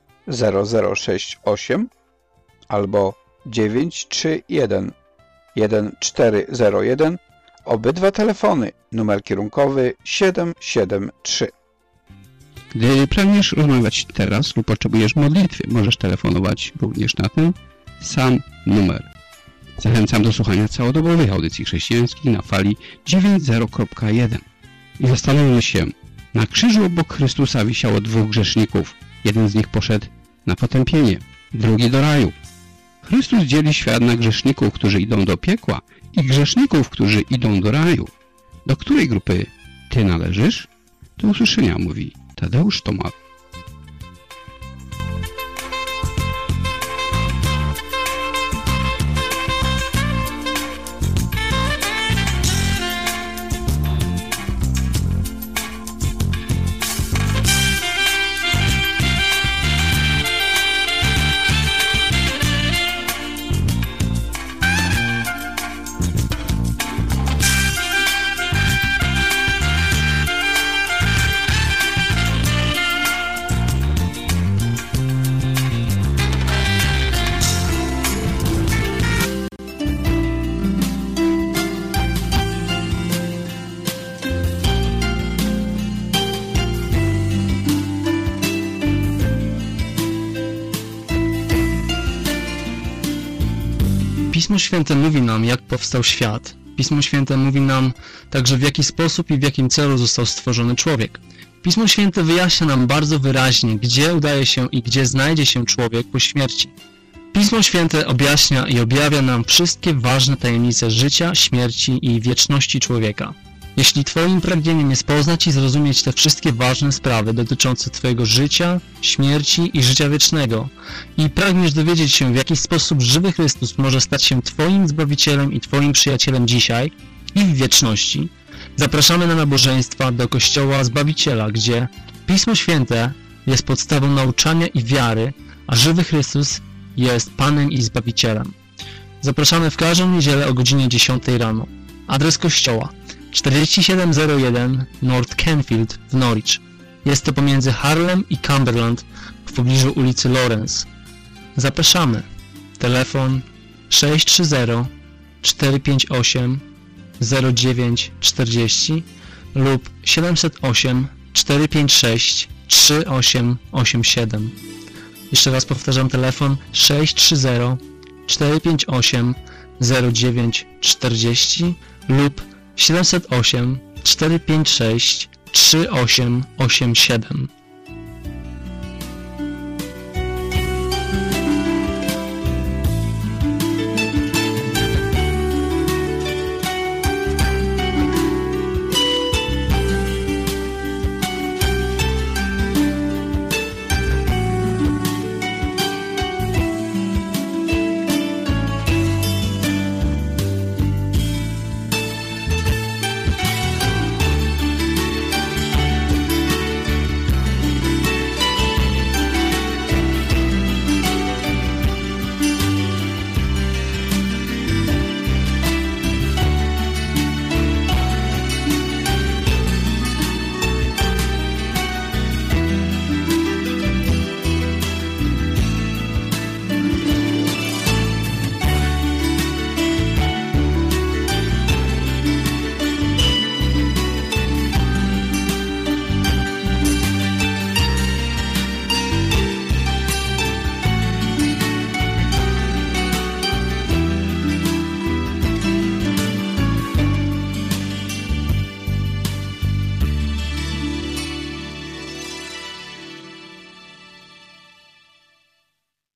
0068 albo 931 1401. Obydwa telefony, numer kierunkowy 773. Gdy pragniesz rozmawiać teraz lub potrzebujesz modlitwy, możesz telefonować również na ten sam numer. Zachęcam do słuchania całodobowych audycji chrześcijańskich na fali 90.1. I zastanówmy się, na krzyżu obok Chrystusa wisiało dwóch grzeszników. Jeden z nich poszedł na potępienie, drugi do raju. Chrystus dzieli świat na grzeszników, którzy idą do piekła i grzeszników, którzy idą do raju. Do której grupy ty należysz? Do usłyszenia, mówi Tadeusz Tomal. Pismo Święte mówi nam, jak powstał świat. Pismo Święte mówi nam także, w jaki sposób i w jakim celu został stworzony człowiek. Pismo Święte wyjaśnia nam bardzo wyraźnie, gdzie udaje się i gdzie znajdzie się człowiek po śmierci. Pismo Święte objaśnia i objawia nam wszystkie ważne tajemnice życia, śmierci i wieczności człowieka. Jeśli Twoim pragnieniem jest poznać i zrozumieć te wszystkie ważne sprawy dotyczące Twojego życia, śmierci i życia wiecznego i pragniesz dowiedzieć się, w jaki sposób żywy Chrystus może stać się Twoim Zbawicielem i Twoim przyjacielem dzisiaj i w wieczności, zapraszamy na nabożeństwa do Kościoła Zbawiciela, gdzie Pismo Święte jest podstawą nauczania i wiary, a żywy Chrystus jest Panem i Zbawicielem. Zapraszamy w każdą niedzielę o godzinie 10 rano. Adres kościoła 4701 North Canfield w Norwich. Jest to pomiędzy Harlem i Cumberland w pobliżu ulicy Lawrence. Zapraszamy. Telefon 630 458 0940 lub 708 456 3887. Jeszcze raz powtarzam, telefon 630 458 0940 lub 708 456 3887.